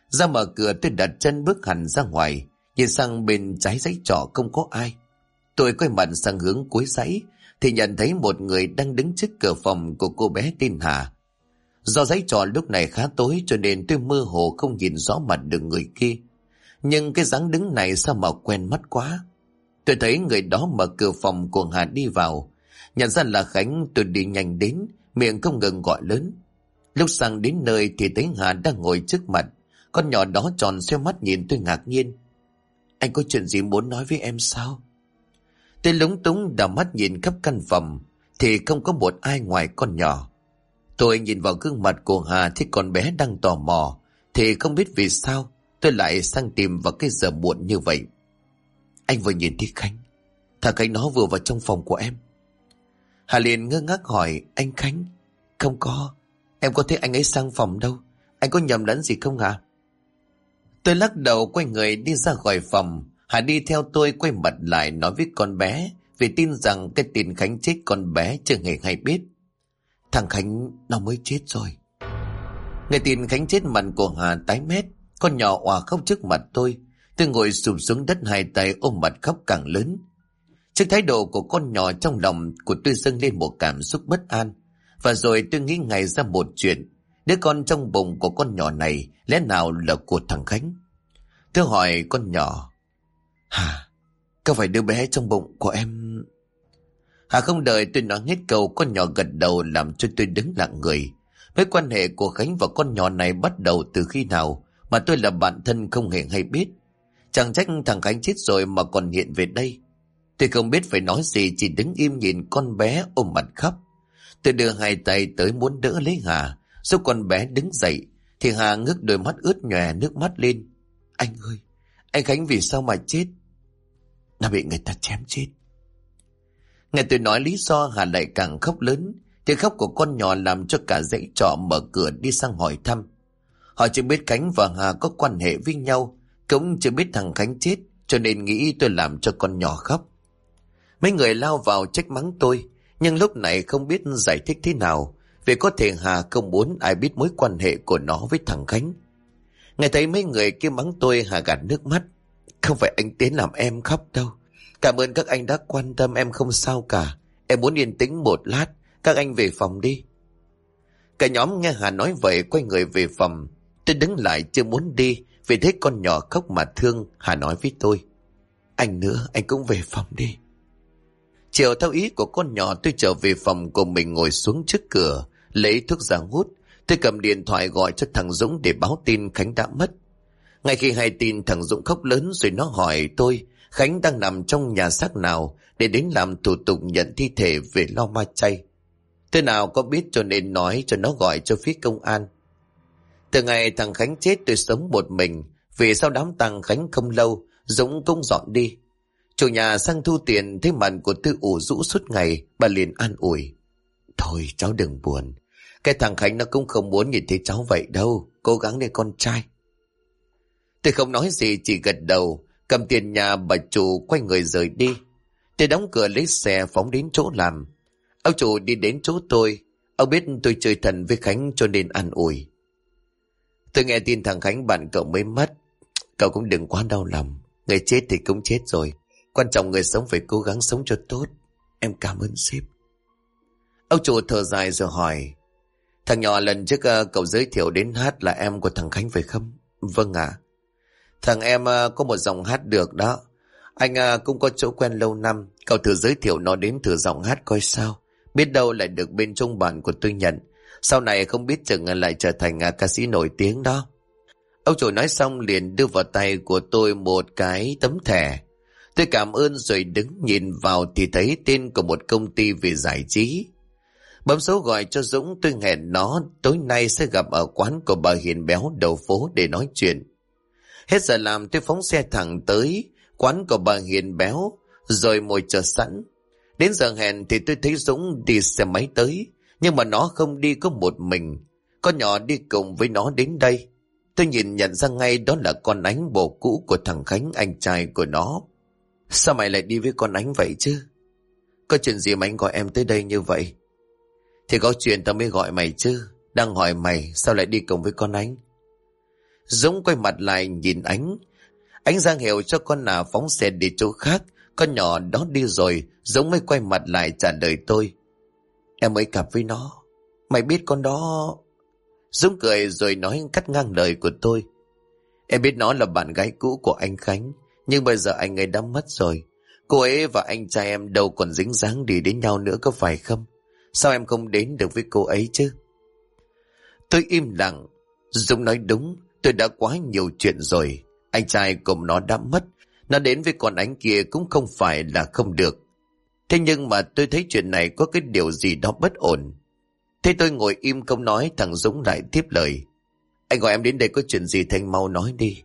Ra mở cửa tôi đặt chân bước hẳn ra ngoài, nhìn sang bên trái dãy trọ không có ai. Tôi quay mặt sang hướng cuối dãy thì nhận thấy một người đang đứng trước cửa phòng của cô bé tên Hà. Do dãy trọ lúc này khá tối cho nên tôi mơ hồ không nhìn rõ mặt được người kia. Nhưng cái dáng đứng này sao mà quen mắt quá. Tôi thấy người đó mở cửa phòng của Hà đi vào. Nhận ra là Khánh, tôi đi nhanh đến, miệng không ngừng gọi lớn. Lúc sang đến nơi thì thấy Hà đang ngồi trước mặt. Con nhỏ đó tròn xoe mắt nhìn tôi ngạc nhiên. Anh có chuyện gì muốn nói với em sao? Tôi lúng túng đảo mắt nhìn khắp căn phòng thì không có một ai ngoài con nhỏ. Tôi nhìn vào gương mặt của Hà thì con bé đang tò mò, thì không biết vì sao tôi lại sang tìm vào cái giờ muộn như vậy. Anh vừa nhìn thấy Khánh. Thằng Khánh nó vừa vào trong phòng của em. Hà liền ngơ ngác hỏi, anh Khánh? Không có, em có thấy anh ấy sang phòng đâu. Anh có nhầm lẫn gì không hả? Tôi lắc đầu quay người đi ra khỏi phòng. Hà đi theo tôi quay mặt lại nói với con bé, vì tin rằng cái tin Khánh chết con bé chưa hề hay biết. Thằng Khánh nó mới chết rồi. Nghe tin Khánh chết, mặt của Hà tái mét, con nhỏ òa khóc trước mặt tôi. Tôi ngồi sụp xuống đất, hai tay ôm mặt khóc càng lớn. Trước thái độ của con nhỏ, trong lòng của tôi dâng lên một cảm xúc bất an. Và rồi tôi nghĩ ngay ra một chuyện. Đứa con trong bụng của con nhỏ này lẽ nào là của thằng Khánh? Tôi hỏi con nhỏ, Hà, có phải đứa bé trong bụng của em? Hà không đợi tôi nói hết câu, con nhỏ gật đầu làm cho tôi đứng lặng người. Với quan hệ của Khánh và con nhỏ này bắt đầu từ khi nào mà tôi là bạn thân không hề hay biết. Chẳng trách thằng Khánh chết rồi mà còn hiện về đây. Tôi không biết phải nói gì, chỉ đứng im nhìn con bé ôm mặt khóc. Tôi đưa hai tay tới muốn đỡ lấy Hà, giúp con bé đứng dậy, thì Hà ngước đôi mắt ướt nhòe nước mắt lên. Anh ơi, anh Khánh vì sao mà chết? Nó bị người ta chém chết. Nghe tôi nói lý do, Hà lại càng khóc lớn. Tiếng khóc của con nhỏ làm cho cả dãy trọ mở cửa đi sang hỏi thăm. Họ chỉ biết Khánh và Hà có quan hệ với nhau, cũng chưa biết thằng Khánh chết, cho nên nghĩ tôi làm cho con nhỏ khóc. Mấy người lao vào trách mắng tôi, nhưng lúc này không biết giải thích thế nào, vì có thể Hà không muốn ai biết mối quan hệ của nó với thằng Khánh. Nghe thấy mấy người kia mắng tôi, Hà gạt nước mắt. Không phải anh Tiến làm em khóc đâu. Cảm ơn các anh đã quan tâm, em không sao cả. Em muốn yên tĩnh một lát, các anh về phòng đi. Cả nhóm nghe Hà nói vậy quay người về phòng. Tôi đứng lại chưa muốn đi, vì thấy con nhỏ khóc mà thương. Hà nói với tôi, anh nữa, anh cũng về phòng đi. Chiều theo ý của con nhỏ, tôi trở về phòng của mình, ngồi xuống trước cửa lấy thuốc ra hút. Tôi cầm điện thoại gọi cho thằng Dũng để báo tin Khánh đã mất. Ngay khi hay tin, thằng Dũng khóc lớn rồi nó hỏi tôi Khánh đang nằm trong nhà xác nào để đến làm thủ tục nhận thi thể về lo ma chay. Tôi nào có biết, cho nên nói cho nó gọi cho phía công an. Từ ngày thằng Khánh chết tôi sống một mình, vì sau đám tang Khánh không lâu Dũng cũng dọn đi. Chủ nhà sang thu tiền thấy mặt của tôi ủ rũ suốt ngày, bà liền an ủi. Thôi cháu đừng buồn, cái thằng Khánh nó cũng không muốn nhìn thấy cháu vậy đâu, cố gắng lên con trai. Tôi không nói gì, chỉ gật đầu, cầm tiền nhà bà chủ quay người rời đi. Tôi đóng cửa lấy xe phóng đến chỗ làm. Ông chủ đi đến chỗ tôi, ông biết tôi chơi thần với Khánh cho nên an ủi. Tôi nghe tin thằng Khánh bạn cậu mới mất, cậu cũng đừng quá đau lòng, người chết thì cũng chết rồi, quan trọng người sống phải cố gắng sống cho tốt. Em cảm ơn sếp. Ông chủ thở dài rồi hỏi, thằng nhỏ lần trước cậu giới thiệu đến hát là em của thằng Khánh phải không? Vâng ạ. Thằng em có một giọng hát được đó. Anh cũng có chỗ quen lâu năm, cậu thử giới thiệu nó đến thử giọng hát coi sao. Biết đâu lại được bên trung bản của tôi nhận. Sau này không biết chừng lại trở thành ca sĩ nổi tiếng đó. Ông chủ nói xong liền đưa vào tay của tôi một cái tấm thẻ. Tôi cảm ơn rồi đứng nhìn vào thì thấy tên của một công ty về giải trí. Bấm số gọi cho Dũng, tôi hẹn nó tối nay sẽ gặp ở quán của bà Hiền Béo đầu phố để nói chuyện. Hết giờ làm tôi phóng xe thẳng tới quán của bà Hiền Béo rồi ngồi chờ sẵn. Đến giờ hẹn thì tôi thấy Dũng đi xe máy tới, nhưng mà nó không đi có một mình. Con nhỏ đi cùng với nó đến đây. Tôi nhận ra ngay đó là con Ánh, bồ cũ của thằng Khánh, anh trai của nó. Sao mày lại đi với con Ánh vậy chứ? Có chuyện gì mà anh gọi em tới đây như vậy? Thì có chuyện tao mới gọi mày chứ. Đang hỏi mày sao lại đi cùng với con Ánh. Dũng quay mặt lại nhìn Ánh. Ánh ra hiệu cho con nào phóng xe đi chỗ khác. Con nhỏ đó đi rồi, Dũng mới quay mặt lại trả lời tôi. Em mới cặp với nó. Mày biết con đó... Dũng cười rồi nói cắt ngang lời của tôi. Em biết nó là bạn gái cũ của anh Khánh, nhưng bây giờ anh ấy đã mất rồi. Cô ấy và anh trai em đâu còn dính dáng đi đến nhau nữa, có phải không? Sao em không đến được với cô ấy chứ? Tôi im lặng. Dũng nói đúng, tôi đã quá nhiều chuyện rồi. Anh trai cùng nó đã mất, nó đến với con Ánh kia cũng không phải là không được. Thế nhưng mà tôi thấy chuyện này có cái điều gì đó bất ổn. Thế tôi ngồi im không nói, thằng Dũng lại tiếp lời. Anh gọi em đến đây có chuyện gì thì anh mau nói đi.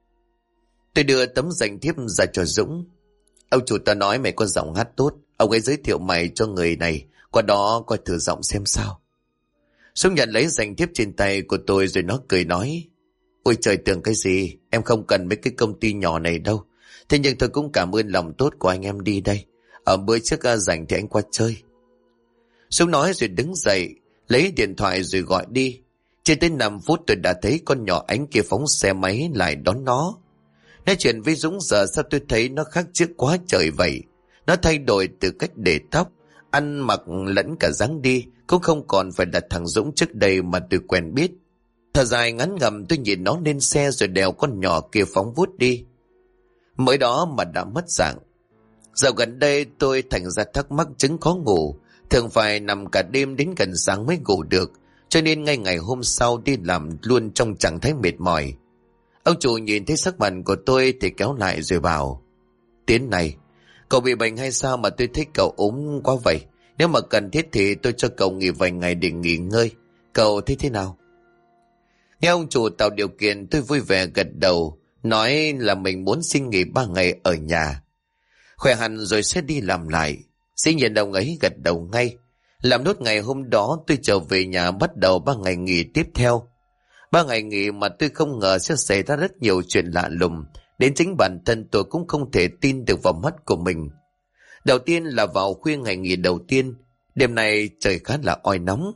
Tôi đưa tấm danh thiếp ra cho Dũng. Ông chủ ta nói mày có giọng hát tốt, ông ấy giới thiệu mày cho người này, qua đó coi thử giọng xem sao. Dũng nhận lấy danh thiếp trên tay của tôi rồi nó cười nói. Ôi trời, tưởng cái gì, em không cần mấy cái công ty nhỏ này đâu. Thế nhưng tôi cũng cảm ơn lòng tốt của anh em đi đây. Ở bữa trước rảnh thì anh qua chơi. Dũng nói rồi đứng dậy, lấy điện thoại rồi gọi đi. Chưa tới 5 phút tôi đã thấy con nhỏ Ánh kia phóng xe máy lại đón nó. Nói chuyện với Dũng giờ sao tôi thấy nó khác trước quá trời vậy. Nó thay đổi từ cách để tóc, ăn mặc lẫn cả dáng đi, cũng không còn phải là thằng Dũng trước đây mà tôi quen biết. Thở dài ngắn ngầm tôi nhìn nó lên xe rồi đèo con nhỏ kia phóng vút đi. Mới đó mà đã mất dạng. Dạo gần đây tôi thành ra thắc mắc chứng khó ngủ, thường phải nằm cả đêm đến gần sáng mới ngủ được, cho nên ngay ngày hôm sau đi làm luôn trong trạng thái mệt mỏi. Ông chủ nhìn thấy sắc mặt của tôi thì kéo lại rồi bảo. Tiến này, cậu bị bệnh hay sao mà tôi thấy cậu ốm quá vậy? Nếu mà cần thiết thì tôi cho cậu nghỉ vài ngày để nghỉ ngơi. Cậu thấy thế nào? Nghe ông chủ tạo điều kiện tôi vui vẻ gật đầu, nói là mình muốn xin nghỉ 3 ngày ở nhà. Khỏe hẳn rồi sẽ đi làm lại. Dĩ nhiên ông ấy gật đầu ngay. Làm nốt ngày hôm đó tôi trở về nhà bắt đầu 3 ngày nghỉ tiếp theo. 3 ngày nghỉ mà tôi không ngờ sẽ xảy ra rất nhiều chuyện lạ lùng. Đến chính bản thân tôi cũng không thể tin được vào mắt của mình. Đầu tiên là vào khuya ngày nghỉ đầu tiên. Đêm nay trời khá là oi nóng.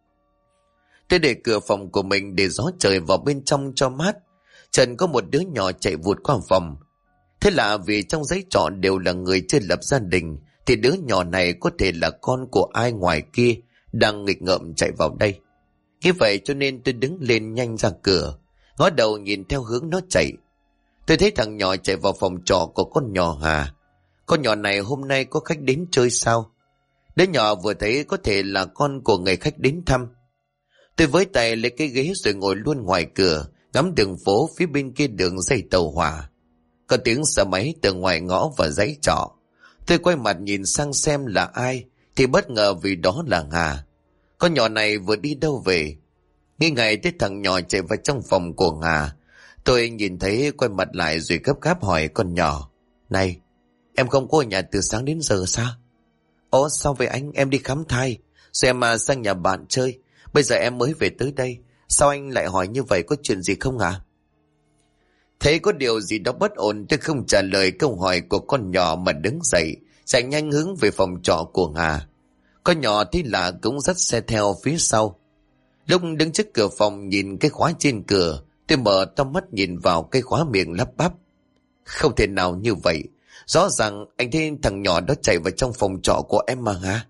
Tôi để cửa phòng của mình để gió trời vào bên trong cho mát. Trần có một đứa nhỏ chạy vụt qua phòng. Thế là vì trong giấy trọ đều là người chưa lập gia đình, thì đứa nhỏ này có thể là con của ai ngoài kia đang nghịch ngợm chạy vào đây. Như vậy cho nên tôi đứng lên nhanh ra cửa, ngó đầu nhìn theo hướng nó chạy. Tôi thấy thằng nhỏ chạy vào phòng trọ của con nhỏ Hà. Con nhỏ này hôm nay có khách đến chơi sao? Đứa nhỏ vừa thấy có thể là con của người khách đến thăm. Tôi với tay lấy cái ghế rồi ngồi luôn ngoài cửa, ngắm đường phố phía bên kia đường dây tàu hỏa. Có tiếng xe máy từ ngoài ngõ và dãy trọ. Tôi quay mặt nhìn sang xem là ai, thì bất ngờ vì đó là Hà. Con nhỏ này vừa đi đâu về? Nghĩ ngay tới thằng nhỏ chạy vào trong phòng của Hà. Tôi nhìn thấy quay mặt lại rồi gấp gáp hỏi con nhỏ. Này, em không có ở nhà từ sáng đến giờ sao? Ồ, sao vậy anh? Em đi khám thai. Rồi em sang nhà bạn chơi. Bây giờ em mới về tới đây. Sao anh lại hỏi như vậy, có chuyện gì không ạ? Thấy có điều gì đó bất ổn, tôi không trả lời câu hỏi của con nhỏ mà đứng dậy, chạy nhanh hướng về phòng trọ của Hà. Con nhỏ thấy lạ cũng dắt xe theo phía sau. Lúc đứng trước cửa phòng nhìn cái khóa trên cửa, tôi mở to mắt nhìn vào cái khóa, miệng lắp bắp. Không thể nào như vậy. Rõ ràng anh thấy thằng nhỏ đó chạy vào trong phòng trọ của em mà hả?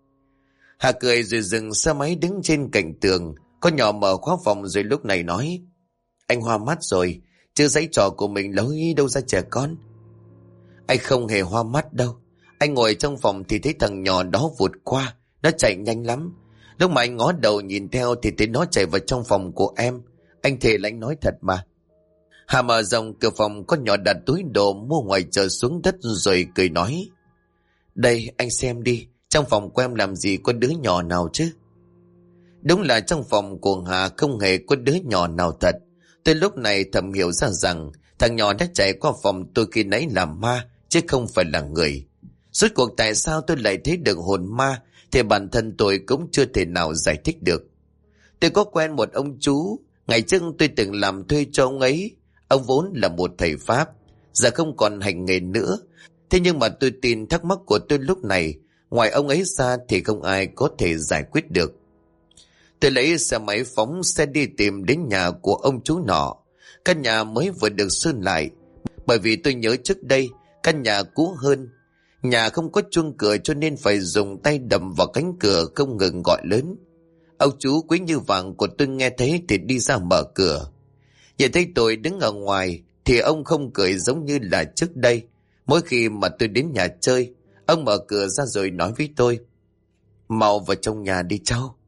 Hà cười rồi dừng xe máy đứng trên cạnh tường. Con nhỏ mở khóa phòng rồi lúc này nói. Anh hoa mắt rồi, chứ giấy trọ của mình lối đâu ra trẻ con. Anh không hề hoa mắt đâu. Anh ngồi trong phòng thì thấy thằng nhỏ đó vụt qua. Nó chạy nhanh lắm. Lúc mà anh ngó đầu nhìn theo thì thấy nó chạy vào trong phòng của em. Anh thề là anh nói thật mà. Hà mở rộng cửa phòng, con nhỏ đặt túi đồ mua ngoài chợ xuống đất rồi cười nói. Đây anh xem đi, trong phòng của em làm gì có đứa nhỏ nào chứ? Đúng là trong phòng của Hà không hề có đứa nhỏ nào thật. Tôi lúc này thầm hiểu ra rằng thằng nhỏ đã chạy qua phòng tôi khi nãy là ma, chứ không phải là người. Rốt cuộc tại sao tôi lại thấy được hồn ma thì bản thân tôi cũng chưa thể nào giải thích được. Tôi có quen một ông chú, ngày trước tôi từng làm thuê cho ông ấy. Ông vốn là một thầy Pháp, giờ không còn hành nghề nữa. Thế nhưng mà tôi tin thắc mắc của tôi lúc này, ngoài ông ấy ra thì không ai có thể giải quyết được. Tôi lấy xe máy phóng xe đi tìm đến nhà của ông chú nọ. Căn nhà mới vừa được sơn lại, bởi vì tôi nhớ trước đây căn nhà cũ hơn. Nhà không có chuông cửa cho nên phải dùng tay đập vào cánh cửa không ngừng gọi lớn. Ông chú Quý Như Vàng của tôi nghe thấy thì đi ra mở cửa. Nhìn thấy tôi đứng ở ngoài thì ông không cười giống như là trước đây. Mỗi khi mà tôi đến nhà chơi, ông mở cửa ra rồi nói với tôi: "Mau vào trong nhà đi cháu."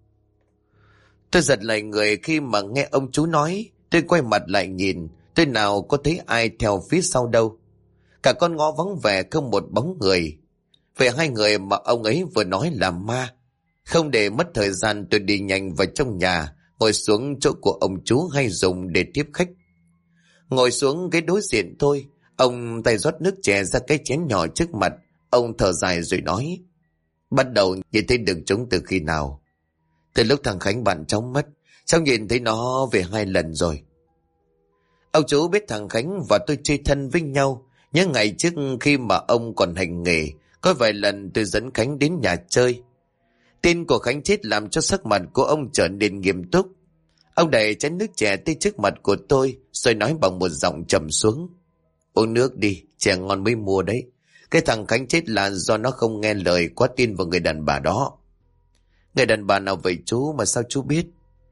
Tôi giật lại người khi mà nghe ông chú nói. Tôi quay mặt lại nhìn, tôi nào có thấy ai theo phía sau đâu. Cả con ngõ vắng vẻ không một bóng người. Về hai người mà ông ấy vừa nói là ma. Không để mất thời gian, tôi đi nhanh vào trong nhà, ngồi xuống chỗ của ông chú hay dùng để tiếp khách. Ngồi xuống ghế đối diện tôi, ông tay rót nước chè ra cái chén nhỏ trước mặt. Ông thở dài rồi nói: "Bắt đầu nhìn thấy được chúng từ khi nào?" "Từ lúc thằng Khánh bạn cháu mất, cháu nhìn thấy nó về 2 lần rồi." Ông chú biết thằng Khánh và tôi chơi thân với nhau. Nhớ ngày trước khi mà ông còn hành nghề, có vài lần tôi dẫn Khánh đến nhà chơi. Tin của Khánh chết làm cho sắc mặt của ông trở nên nghiêm túc. Ông đẩy chén nước chè tới trước mặt của tôi rồi nói bằng một giọng trầm xuống: "Uống nước đi, chè ngon mới mua đấy. Cái thằng Khánh chết là do nó không nghe lời, quá tin vào người đàn bà đó." "Người đàn bà nào vậy chú, mà sao chú biết?"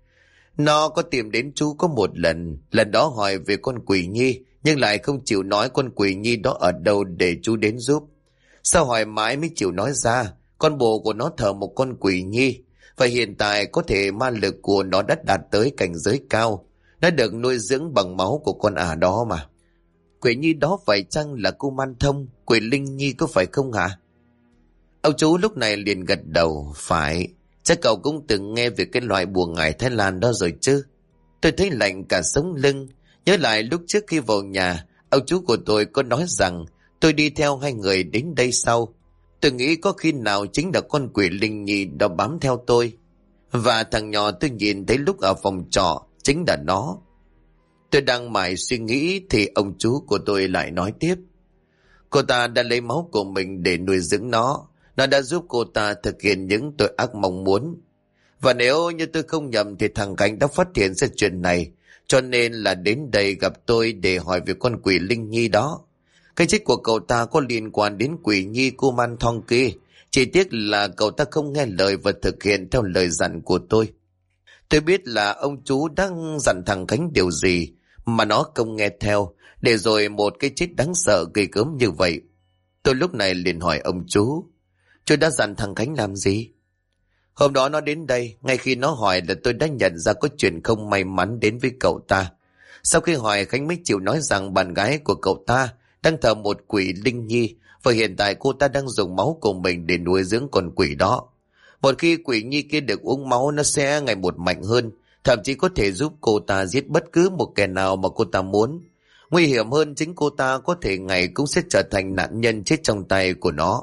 "Nó có tìm đến chú có một lần. Lần đó hỏi về con quỷ nhi, nhưng lại không chịu nói con quỷ nhi đó ở đâu để chú đến giúp. Sau hỏi mãi mới chịu nói ra, con bồ của nó thờ một con quỷ nhi, và hiện tại có thể ma lực của nó đã đạt tới cảnh giới cao. Nó được nuôi dưỡng bằng máu của con ả đó mà. Quỷ nhi đó phải chăng là cô Man Thông, quỷ Linh Nhi có phải không hả?" Ông chú lúc này liền gật đầu: "Phải, chắc cậu cũng từng nghe về cái loại bùa ngải Thái Lan đó rồi chứ." Tôi thấy lạnh cả sống lưng, nhớ lại lúc trước khi vào nhà, ông chú của tôi có nói rằng tôi đi theo hai người đến đây sau. Tôi nghĩ có khi nào chính là con quỷ Linh Nhi đó bám theo tôi. Và thằng nhỏ tôi nhìn thấy lúc ở phòng trọ chính là nó. Tôi đang mải suy nghĩ thì ông chú của tôi lại nói tiếp: "Cô ta đã lấy máu của mình để nuôi dưỡng nó. Nó đã giúp cô ta thực hiện những tội ác mong muốn. Và nếu như tôi không nhầm thì thằng Khánh đã phát hiện ra chuyện này, cho nên là đến đây gặp tôi để hỏi về con quỷ Linh Nhi đó. Cái chết của cậu ta có liên quan đến quỷ nhi cô Man Thong kia. Chỉ tiếc là cậu ta không nghe lời và thực hiện theo lời dặn của tôi." Tôi biết là ông chú đang dặn thằng Khánh điều gì mà nó không nghe theo, để rồi một cái chết đáng sợ ghê gớm như vậy. Tôi lúc này liền hỏi ông chú: "Chú đã dặn thằng Khánh làm gì?" "Hôm đó nó đến đây, ngay khi nó hỏi là tôi đã nhận ra có chuyện không may mắn đến với cậu ta. Sau khi hỏi, Khánh mới chịu nói rằng bạn gái của cậu ta đang thờ một quỷ Linh Nhi, và hiện tại cô ta đang dùng máu của mình để nuôi dưỡng con quỷ đó. Một khi quỷ nhi kia được uống máu, nó sẽ ngày một mạnh hơn, thậm chí có thể giúp cô ta giết bất cứ một kẻ nào mà cô ta muốn. Nguy hiểm hơn, chính cô ta có thể ngày cũng sẽ trở thành nạn nhân chết trong tay của nó."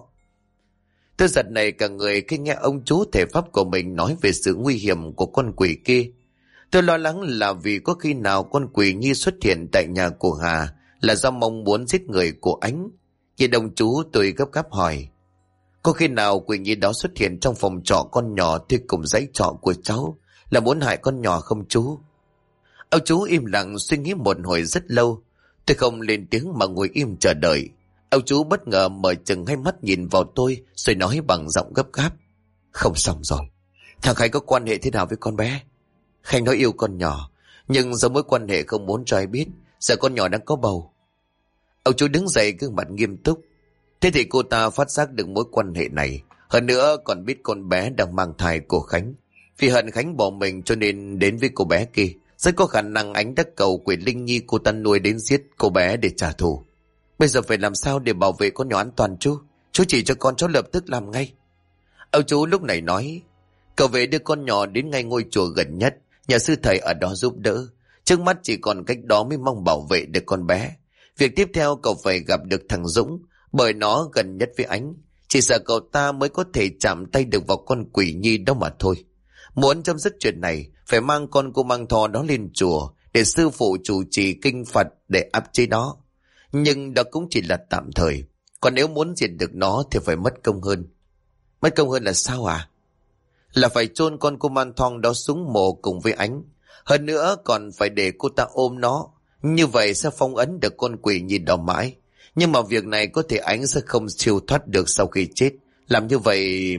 Tôi giật nảy cả người khi nghe ông chú thể pháp của mình nói về sự nguy hiểm của con quỷ kia. Tôi lo lắng là vì có khi nào con quỷ nhi xuất hiện tại nhà của Hà là do mong muốn giết người của Ánh. Nhìn ông chú, tôi gấp gáp hỏi: "Có khi nào quỷ nhi đó xuất hiện trong phòng trọ con nhỏ thuê cùng dãy trọ của cháu, là muốn hại con nhỏ không chú?" Ông chú im lặng suy nghĩ một hồi rất lâu. Tôi không lên tiếng mà ngồi im chờ đợi. Ông chú bất ngờ mở chừng hai mắt nhìn vào tôi rồi nói bằng giọng gấp gáp: "Không xong rồi. Thằng Khánh có quan hệ thế nào với con bé? Khánh nói yêu con nhỏ, nhưng do mối quan hệ không muốn cho ai biết, sợ con nhỏ đang có bầu." Ông chú đứng dậy gương mặt nghiêm túc: "Thế thì cô ta phát giác được mối quan hệ này, hơn nữa còn biết con bé đang mang thai của Khánh. Vì hận Khánh bỏ mình cho nên đến với cô bé kia. Rất có khả năng Ánh đã cầu quỷ Linh Nhi cô ta nuôi đến giết cô bé để trả thù. Bây giờ phải làm sao để bảo vệ con nhỏ an toàn chú? Chú chỉ cho con cháu lập tức làm ngay." Ông chú lúc này nói: "Cậu về đưa con nhỏ đến ngay ngôi chùa gần nhất, nhà sư thầy ở đó giúp đỡ. Trước mắt chỉ còn cách đó mới mong bảo vệ được con bé. Việc tiếp theo cậu phải gặp được thằng Dũng, bởi nó gần nhất với Ánh. Chỉ sợ cậu ta mới có thể chạm tay được vào con quỷ nhi đó mà thôi. Muốn chấm dứt chuyện này, phải mang con cô Mang Thò đó lên chùa để sư phụ chủ trì kinh Phật để áp chế nó. Nhưng đó cũng chỉ là tạm thời. Còn nếu muốn diệt được nó thì phải mất công hơn." "Mất công hơn là sao à?" "Là phải chôn con cô Man Thong đó xuống mồ cùng với Ánh. Hơn nữa còn phải để cô ta ôm nó. Như vậy sẽ phong ấn được con quỷ nhi đó mãi. Nhưng mà việc này có thể anh sẽ không siêu thoát được sau khi chết. Làm như vậy...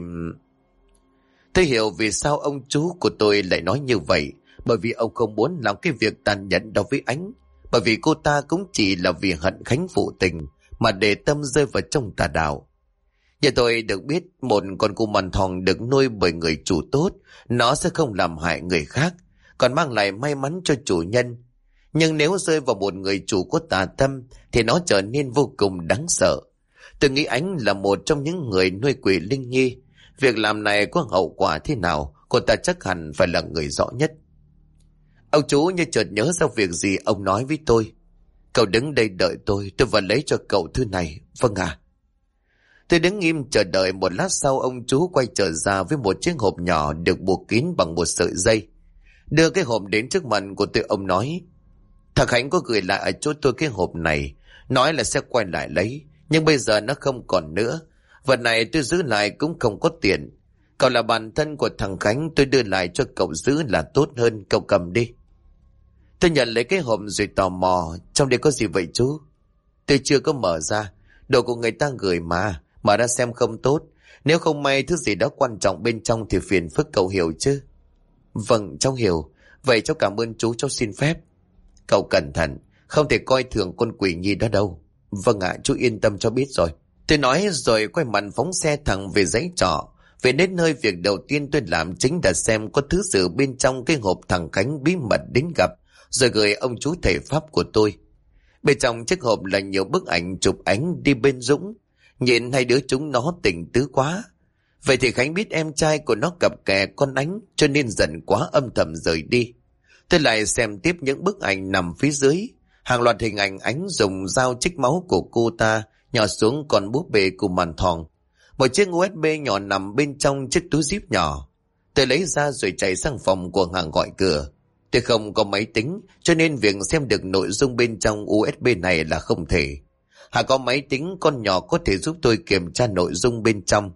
Tôi hiểu vì sao ông chú của tôi lại nói như vậy. Bởi vì ông không muốn làm cái việc tàn nhẫn đó với Ánh. Bởi vì cô ta cũng chỉ là vì hận Khánh phụ tình mà để tâm rơi vào trong tà đạo. Nhà tôi được biết một con cú mằn thòng được nuôi bởi người chủ tốt, nó sẽ không làm hại người khác, còn mang lại may mắn cho chủ nhân. Nhưng nếu rơi vào một người chủ có tà tâm thì nó trở nên vô cùng đáng sợ. Tôi nghĩ Ánh là một trong những người nuôi quỷ linh nhi. Việc làm này có hậu quả thế nào, cô ta chắc hẳn phải là người rõ nhất. Ông chú như chợt nhớ ra việc gì ông nói với tôi. Cậu đứng đây đợi tôi vừa lấy cho cậu thư này. Vâng ạ. Tôi đứng im chờ đợi. Một lát sau ông chú quay trở ra với một chiếc hộp nhỏ được buộc kín bằng một sợi dây. Đưa cái hộp đến trước mặt của tôi, ông nói: Thằng Khánh có gửi lại ở chỗ tôi cái hộp này, nói là sẽ quay lại lấy, nhưng bây giờ nó không còn nữa. Vật này tôi giữ lại cũng không có tiền. Cậu là bạn thân của thằng Khánh, tôi đưa lại cho cậu giữ là tốt hơn, cậu cầm đi. Tôi nhận lấy cái hộp rồi tò mò, trong đây có gì vậy chú? Tôi chưa có mở ra, đồ của người ta gửi mà, mở ra xem không tốt. Nếu không may thứ gì đó quan trọng bên trong thì phiền phức, cậu hiểu chứ? Vâng, cháu hiểu. Vậy cháu cảm ơn chú, cháu xin phép. Cậu cẩn thận, không thể coi thường con quỷ nhi đó đâu. Vâng ạ, chú yên tâm, cho biết rồi. Tôi nói rồi quay mặt phóng xe thẳng về dãy trọ. Về đến nơi, việc đầu tiên tôi làm chính là xem có thứ gì bên trong cái hộp thằng Khánh bí mật đến gặp, rồi gửi ông chú thầy pháp của tôi. Bên trong chiếc hộp là nhiều bức ảnh chụp Ánh đi bên Dũng. Nhìn hai đứa chúng nó tình tứ quá. Vậy thì Khánh biết em trai của nó cặp kè con Ánh, cho nên giận quá âm thầm rời đi. Tôi lại xem tiếp những bức ảnh nằm phía dưới. Hàng loạt hình ảnh Ánh dùng dao chích máu của cô ta nhỏ xuống con búp bê của màn thòng. Một chiếc USB nhỏ nằm bên trong chiếc túi zip nhỏ. Tôi lấy ra rồi chạy sang phòng của hàng gọi cửa. Tôi không có máy tính, cho nên việc xem được nội dung bên trong USB này là không thể. Hà có máy tính con nhỏ có thể giúp tôi kiểm tra nội dung bên trong.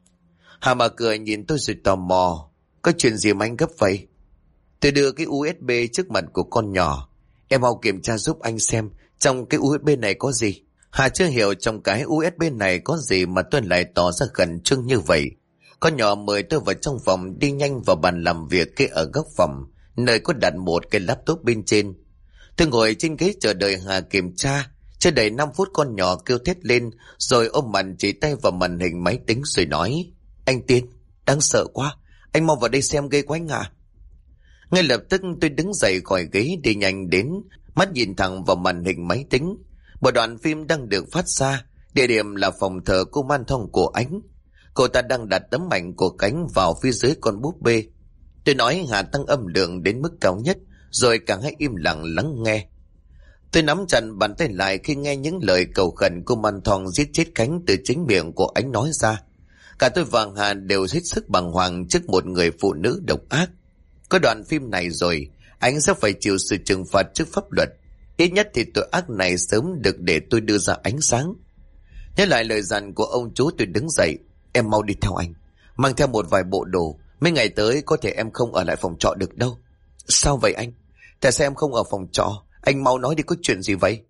Hà mở cửa nhìn tôi rồi tò mò. Có chuyện gì mà anh gấp vậy? Tôi đưa cái USB trước mặt của con nhỏ. Em mau kiểm tra giúp anh xem trong cái USB này có gì. Hà chưa hiểu trong cái USB này có gì mà tôi lại tỏ ra khẩn trương như vậy. Con nhỏ mời tôi vào trong phòng, đi nhanh vào bàn làm việc kê ở góc phòng, nơi có đặt một cái laptop bên trên. Tôi ngồi trên ghế chờ đợi Hà kiểm tra. Chưa đầy 5 phút con nhỏ kêu thét lên, rồi ôm mặt chỉ tay vào màn hình máy tính rồi nói: Anh Tiến, đáng sợ quá, anh mau vào đây xem, ghê quá anh ạ. Ngay lập tức tôi đứng dậy khỏi ghế, đi nhanh đến, mắt nhìn thẳng vào màn hình máy tính. Một đoạn phim đang được phát ra, địa điểm là phòng thờ cô Man Thông của Ánh. Cô ta đang đặt tấm ảnh của Cánh vào phía dưới con búp bê. Tôi nói Hà tăng âm lượng đến mức cao nhất, rồi cả hai im lặng lắng nghe. Tôi nắm chặt bàn tay lại khi nghe những lời cầu khẩn cô Man Thông giết chết Khánh từ chính miệng của Ánh nói ra. Cả tôi và Hà đều hết sức bàng hoàng trước một người phụ nữ độc ác. Có đoạn phim này rồi, Ánh sẽ phải chịu sự trừng phạt trước pháp luật. Ít nhất thì tội ác này sớm được để tôi đưa ra ánh sáng. Nhớ lại lời dặn của ông chú, tôi đứng dậy. Em mau đi theo anh, mang theo một vài bộ đồ. Mấy ngày tới có thể em không ở lại phòng trọ được đâu. Sao vậy anh? Tại sao em không ở phòng trọ? Anh mau nói đi, có chuyện gì vậy?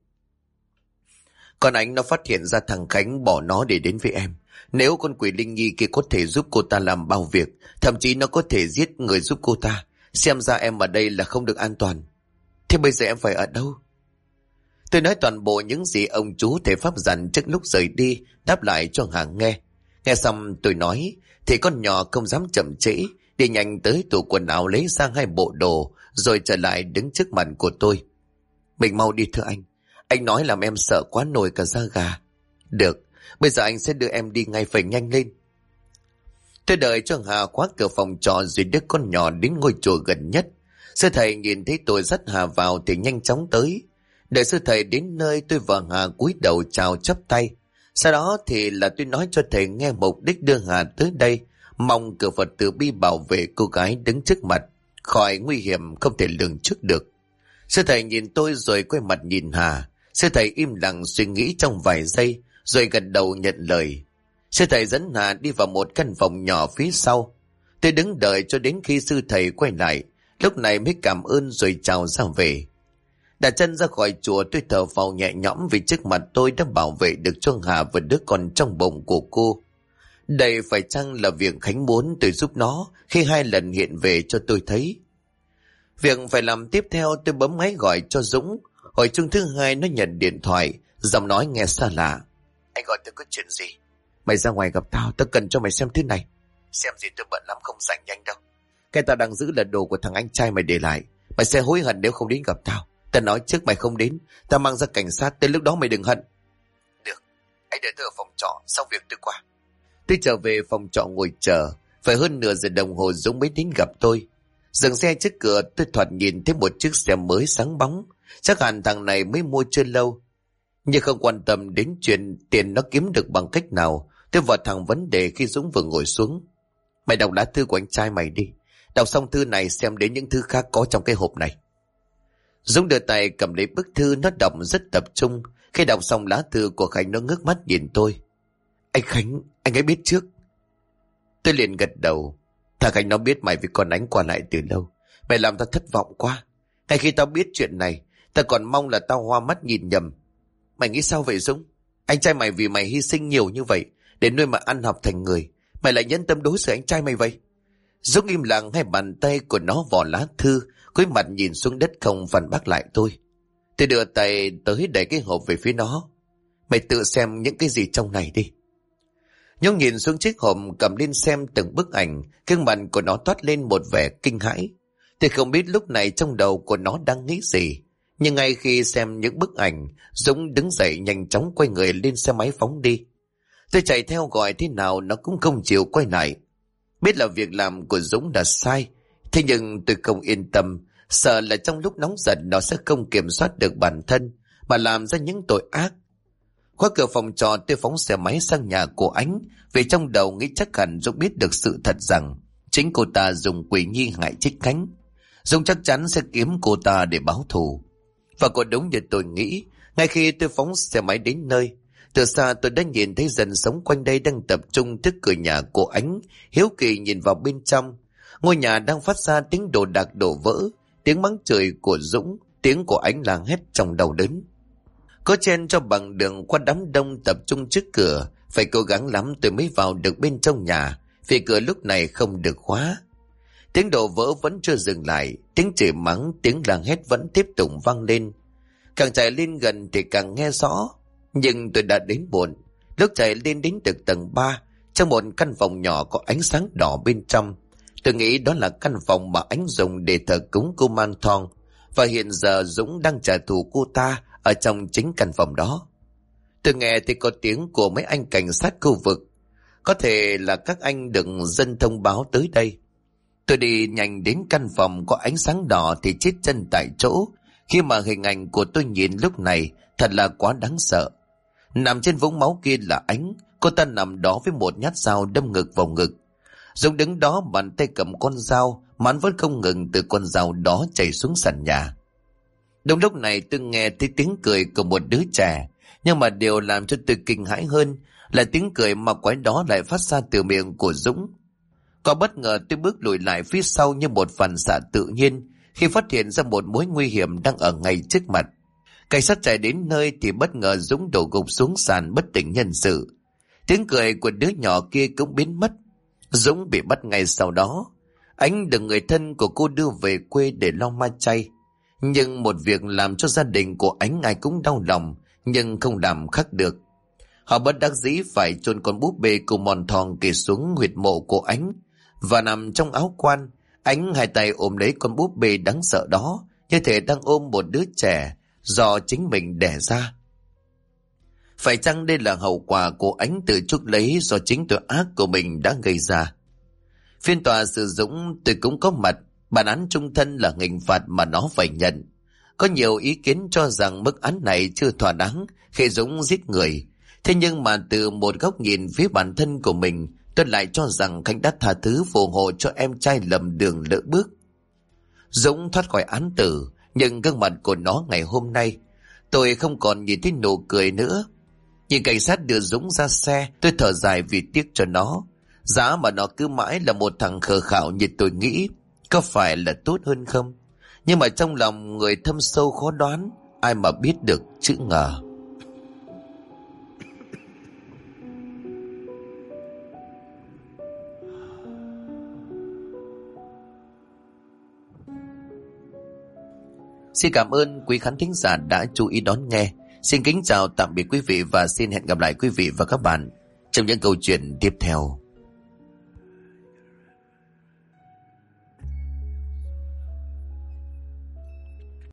Còn Ánh nó phát hiện ra thằng Khánh bỏ nó để đến với em. Nếu con quỷ linh nhi kia có thể giúp cô ta làm bao việc, thậm chí nó có thể giết người giúp cô ta. Xem ra em ở đây là không được an toàn. Thế bây giờ em phải ở đâu? Tôi nói toàn bộ những gì ông chú thầy pháp dặn trước lúc rời đi, đáp lại cho Hà nghe. Nghe xong tôi nói, thì con nhỏ không dám chậm trễ, đi nhanh tới tủ quần áo lấy ra 2 bộ đồ, rồi trở lại đứng trước mặt của tôi. Mình mau đi thưa anh. Anh nói làm em sợ quá nổi cả da gà. Được, bây giờ anh sẽ đưa em đi ngay, phải nhanh lên. Tôi đợi cho Hà khóa cửa phòng trọ rồi đưa con nhỏ đến ngôi chùa gần nhất. Sư thầy nhìn thấy tôi dắt Hà vào thì nhanh chóng tới. Đợi sư thầy đến nơi, tôi và Hà cúi đầu chào chắp tay. Sau đó thì là tôi nói cho thầy nghe mục đích đưa Hà tới đây, mong cửa Phật từ bi bảo vệ cô gái đứng trước mặt khỏi nguy hiểm không thể lường trước được. Sư thầy nhìn tôi rồi quay mặt nhìn Hà. Sư thầy im lặng suy nghĩ trong vài giây rồi gật đầu nhận lời. Sư thầy dẫn Hà đi vào một căn phòng nhỏ phía sau. Tôi đứng đợi cho đến khi sư thầy quay lại, lúc này mới cảm ơn rồi chào ra về. Đặt chân ra khỏi chùa, tôi thở phào nhẹ nhõm vì trước mặt tôi đã bảo vệ được cho Hà và đứa con trong bụng của cô. Đây phải chăng là việc Khánh muốn tôi giúp nó khi 2 lần hiện về cho tôi thấy. Việc phải làm tiếp theo, tôi bấm máy gọi cho Dũng. Hồi chuông thứ 2 nó nhận điện thoại, giọng nói nghe xa lạ. Anh gọi tôi có chuyện gì? Mày ra ngoài gặp tao, tao cần cho mày xem thứ này. Xem gì, tôi bận lắm không rảnh nhanh đâu. Cái tao đang giữ là đồ của thằng anh trai mày để lại. Mày sẽ hối hận nếu không đến gặp tao. Tao nói trước mày không đến, tao mang ra cảnh sát, tới lúc đó mày đừng hận. Được, anh đợi tôi ở phòng trọ, xong việc tôi qua. Tôi trở về phòng trọ ngồi chờ. Phải hơn nửa giờ đồng hồ Dũng mới đến gặp tôi. Dừng xe trước cửa, tôi thoạt nhìn thấy một chiếc xe mới sáng bóng. Chắc hẳn thằng này mới mua chưa lâu. Nhưng không quan tâm đến chuyện tiền nó kiếm được bằng cách nào, tôi vào thẳng vấn đề khi Dũng vừa ngồi xuống. Mày đọc lá thư của anh trai mày đi. Đọc xong thư này xem đến những thư khác có trong cái hộp này. Dũng đưa tay cầm lấy bức thư, nó đọc rất tập trung. Khi đọc xong lá thư của Khánh, nó ngước mắt nhìn tôi. Anh Khánh, anh ấy biết trước. Tôi liền gật đầu. Thằng Khánh nó biết mày với con Ánh qua lại từ lâu. Mày làm tao thất vọng quá. Ngay khi tao biết chuyện này, tao còn mong là tao hoa mắt nhìn nhầm. Mày nghĩ sao vậy Dũng? Anh trai mày vì mày hy sinh nhiều như vậy để nuôi mà ăn học thành người, mày lại nhẫn tâm đối xử anh trai mày vậy? Dũng im lặng, hai bàn tay của nó vò lá thư, cúi mặt nhìn xuống đất không phản bác lại tôi. Tôi đưa tay tới đẩy cái hộp về phía nó. Mày tự xem những cái gì trong này đi. Nhung nhìn xuống chiếc hộp, cầm lên xem từng bức ảnh, gương mặt của nó toát lên một vẻ kinh hãi. Tôi không biết lúc này trong đầu của nó đang nghĩ gì, nhưng ngay khi xem những bức ảnh, Dũng đứng dậy nhanh chóng quay người lên xe máy phóng đi. Tôi chạy theo gọi thế nào nó cũng không chịu quay lại. Biết là việc làm của Dũng là sai, thế nhưng tôi không yên tâm, sợ là trong lúc nóng giận nó sẽ không kiểm soát được bản thân mà làm ra những tội ác. Khóa cửa phòng trọ, tôi phóng xe máy sang nhà của Ánh, vì trong đầu nghĩ chắc hẳn Dũng biết được sự thật rằng chính cô ta dùng quỷ nhi hại chết Khánh. Dũng chắc chắn sẽ kiếm cô ta để báo thù. Và có đúng như tôi nghĩ, ngay khi tôi phóng xe máy đến nơi, từ xa tôi đã nhìn thấy dân sống quanh đây đang tập trung trước cửa nhà của Ánh, hiếu kỳ nhìn vào bên trong. Ngôi nhà đang phát ra tiếng đồ đạc đổ vỡ, tiếng mắng chửi của Dũng, tiếng của Ánh la hét trong đau đớn. Có chen cho bằng đường qua đám đông tập trung trước cửa, phải cố gắng lắm tôi mới vào được bên trong nhà, vì cửa lúc này không được khóa. Tiếng đổ vỡ vẫn chưa dừng lại, tiếng chửi mắng, tiếng la hét vẫn tiếp tục vang lên. Càng chạy lên gần thì càng nghe rõ, nhưng tôi đã đến muộn. Lúc chạy lên đến được tầng 3, trong một căn phòng nhỏ có ánh sáng đỏ bên trong. Tôi nghĩ đó là căn phòng mà Ánh dùng để thờ cúng cô Man Thong, và hiện giờ Dũng đang trả thù cô ta ở trong chính căn phòng đó. Tôi nghe thì có tiếng của mấy anh cảnh sát khu vực, có thể là các anh được dân thông báo tới đây. Tôi đi nhanh đến căn phòng có ánh sáng đỏ thì chết chân tại chỗ, khi mà hình ảnh của tôi nhìn lúc này thật là quá đáng sợ. Nằm trên vũng máu kia là Ánh, cô ta nằm đó với một nhát dao đâm ngực vào ngực. Dũng đứng đó bàn tay cầm con dao, mán vẫn không ngừng từ con dao đó chảy xuống sàn nhà. Đúng lúc này tôi nghe thấy tiếng cười của một đứa trẻ, nhưng mà điều làm cho tôi kinh hãi hơn là tiếng cười mà quái đó lại phát ra từ miệng của Dũng. Có bất ngờ tôi bước lùi lại phía sau như một phản xạ tự nhiên khi phát hiện ra một mối nguy hiểm đang ở ngay trước mặt. Cảnh sát chạy đến nơi thì bất ngờ Dũng đổ gục xuống sàn bất tỉnh nhân sự. Tiếng cười của đứa nhỏ kia cũng biến mất. Dũng bị bắt ngay sau đó. Ánh được người thân của cô đưa về quê để lo ma chay. Nhưng một việc làm cho gia đình của Ánh ai cũng đau lòng, nhưng không làm khác được. Họ bất đắc dĩ phải chôn con búp bê của Mòn Thòng kề xuống huyệt mộ của Ánh, và nằm trong áo quan. Ánh hai tay ôm lấy con búp bê đáng sợ đó, như thể đang ôm một đứa trẻ do chính mình đẻ ra. Phải chăng đây là hậu quả của Ánh tự chuốc lấy do chính tội ác của mình đã gây ra? Phiên tòa xử Dũng tôi cũng có mặt. Bản án chung thân là hình phạt mà nó phải nhận. Có nhiều ý kiến cho rằng mức án này chưa thỏa đáng khi Dũng giết người. Thế nhưng mà từ một góc nhìn phía bản thân của mình, tôi lại cho rằng Khánh đã tha thứ phù hộ cho em trai lầm đường lỡ bước. Dũng thoát khỏi án tử, nhưng gương mặt của nó ngày hôm nay, tôi không còn nhìn thấy nụ cười nữa. Nhìn cảnh sát đưa Dũng ra xe, tôi thở dài vì tiếc cho nó. Giá mà nó cứ mãi là một thằng khờ khạo như tôi nghĩ, có phải là tốt hơn không? Nhưng mà trong lòng người thâm sâu khó đoán, ai mà biết được chữ ngờ. Xin cảm ơn quý khán thính giả đã chú ý đón nghe. Xin kính chào tạm biệt quý vị và xin hẹn gặp lại quý vị và các bạn trong những câu chuyện tiếp theo.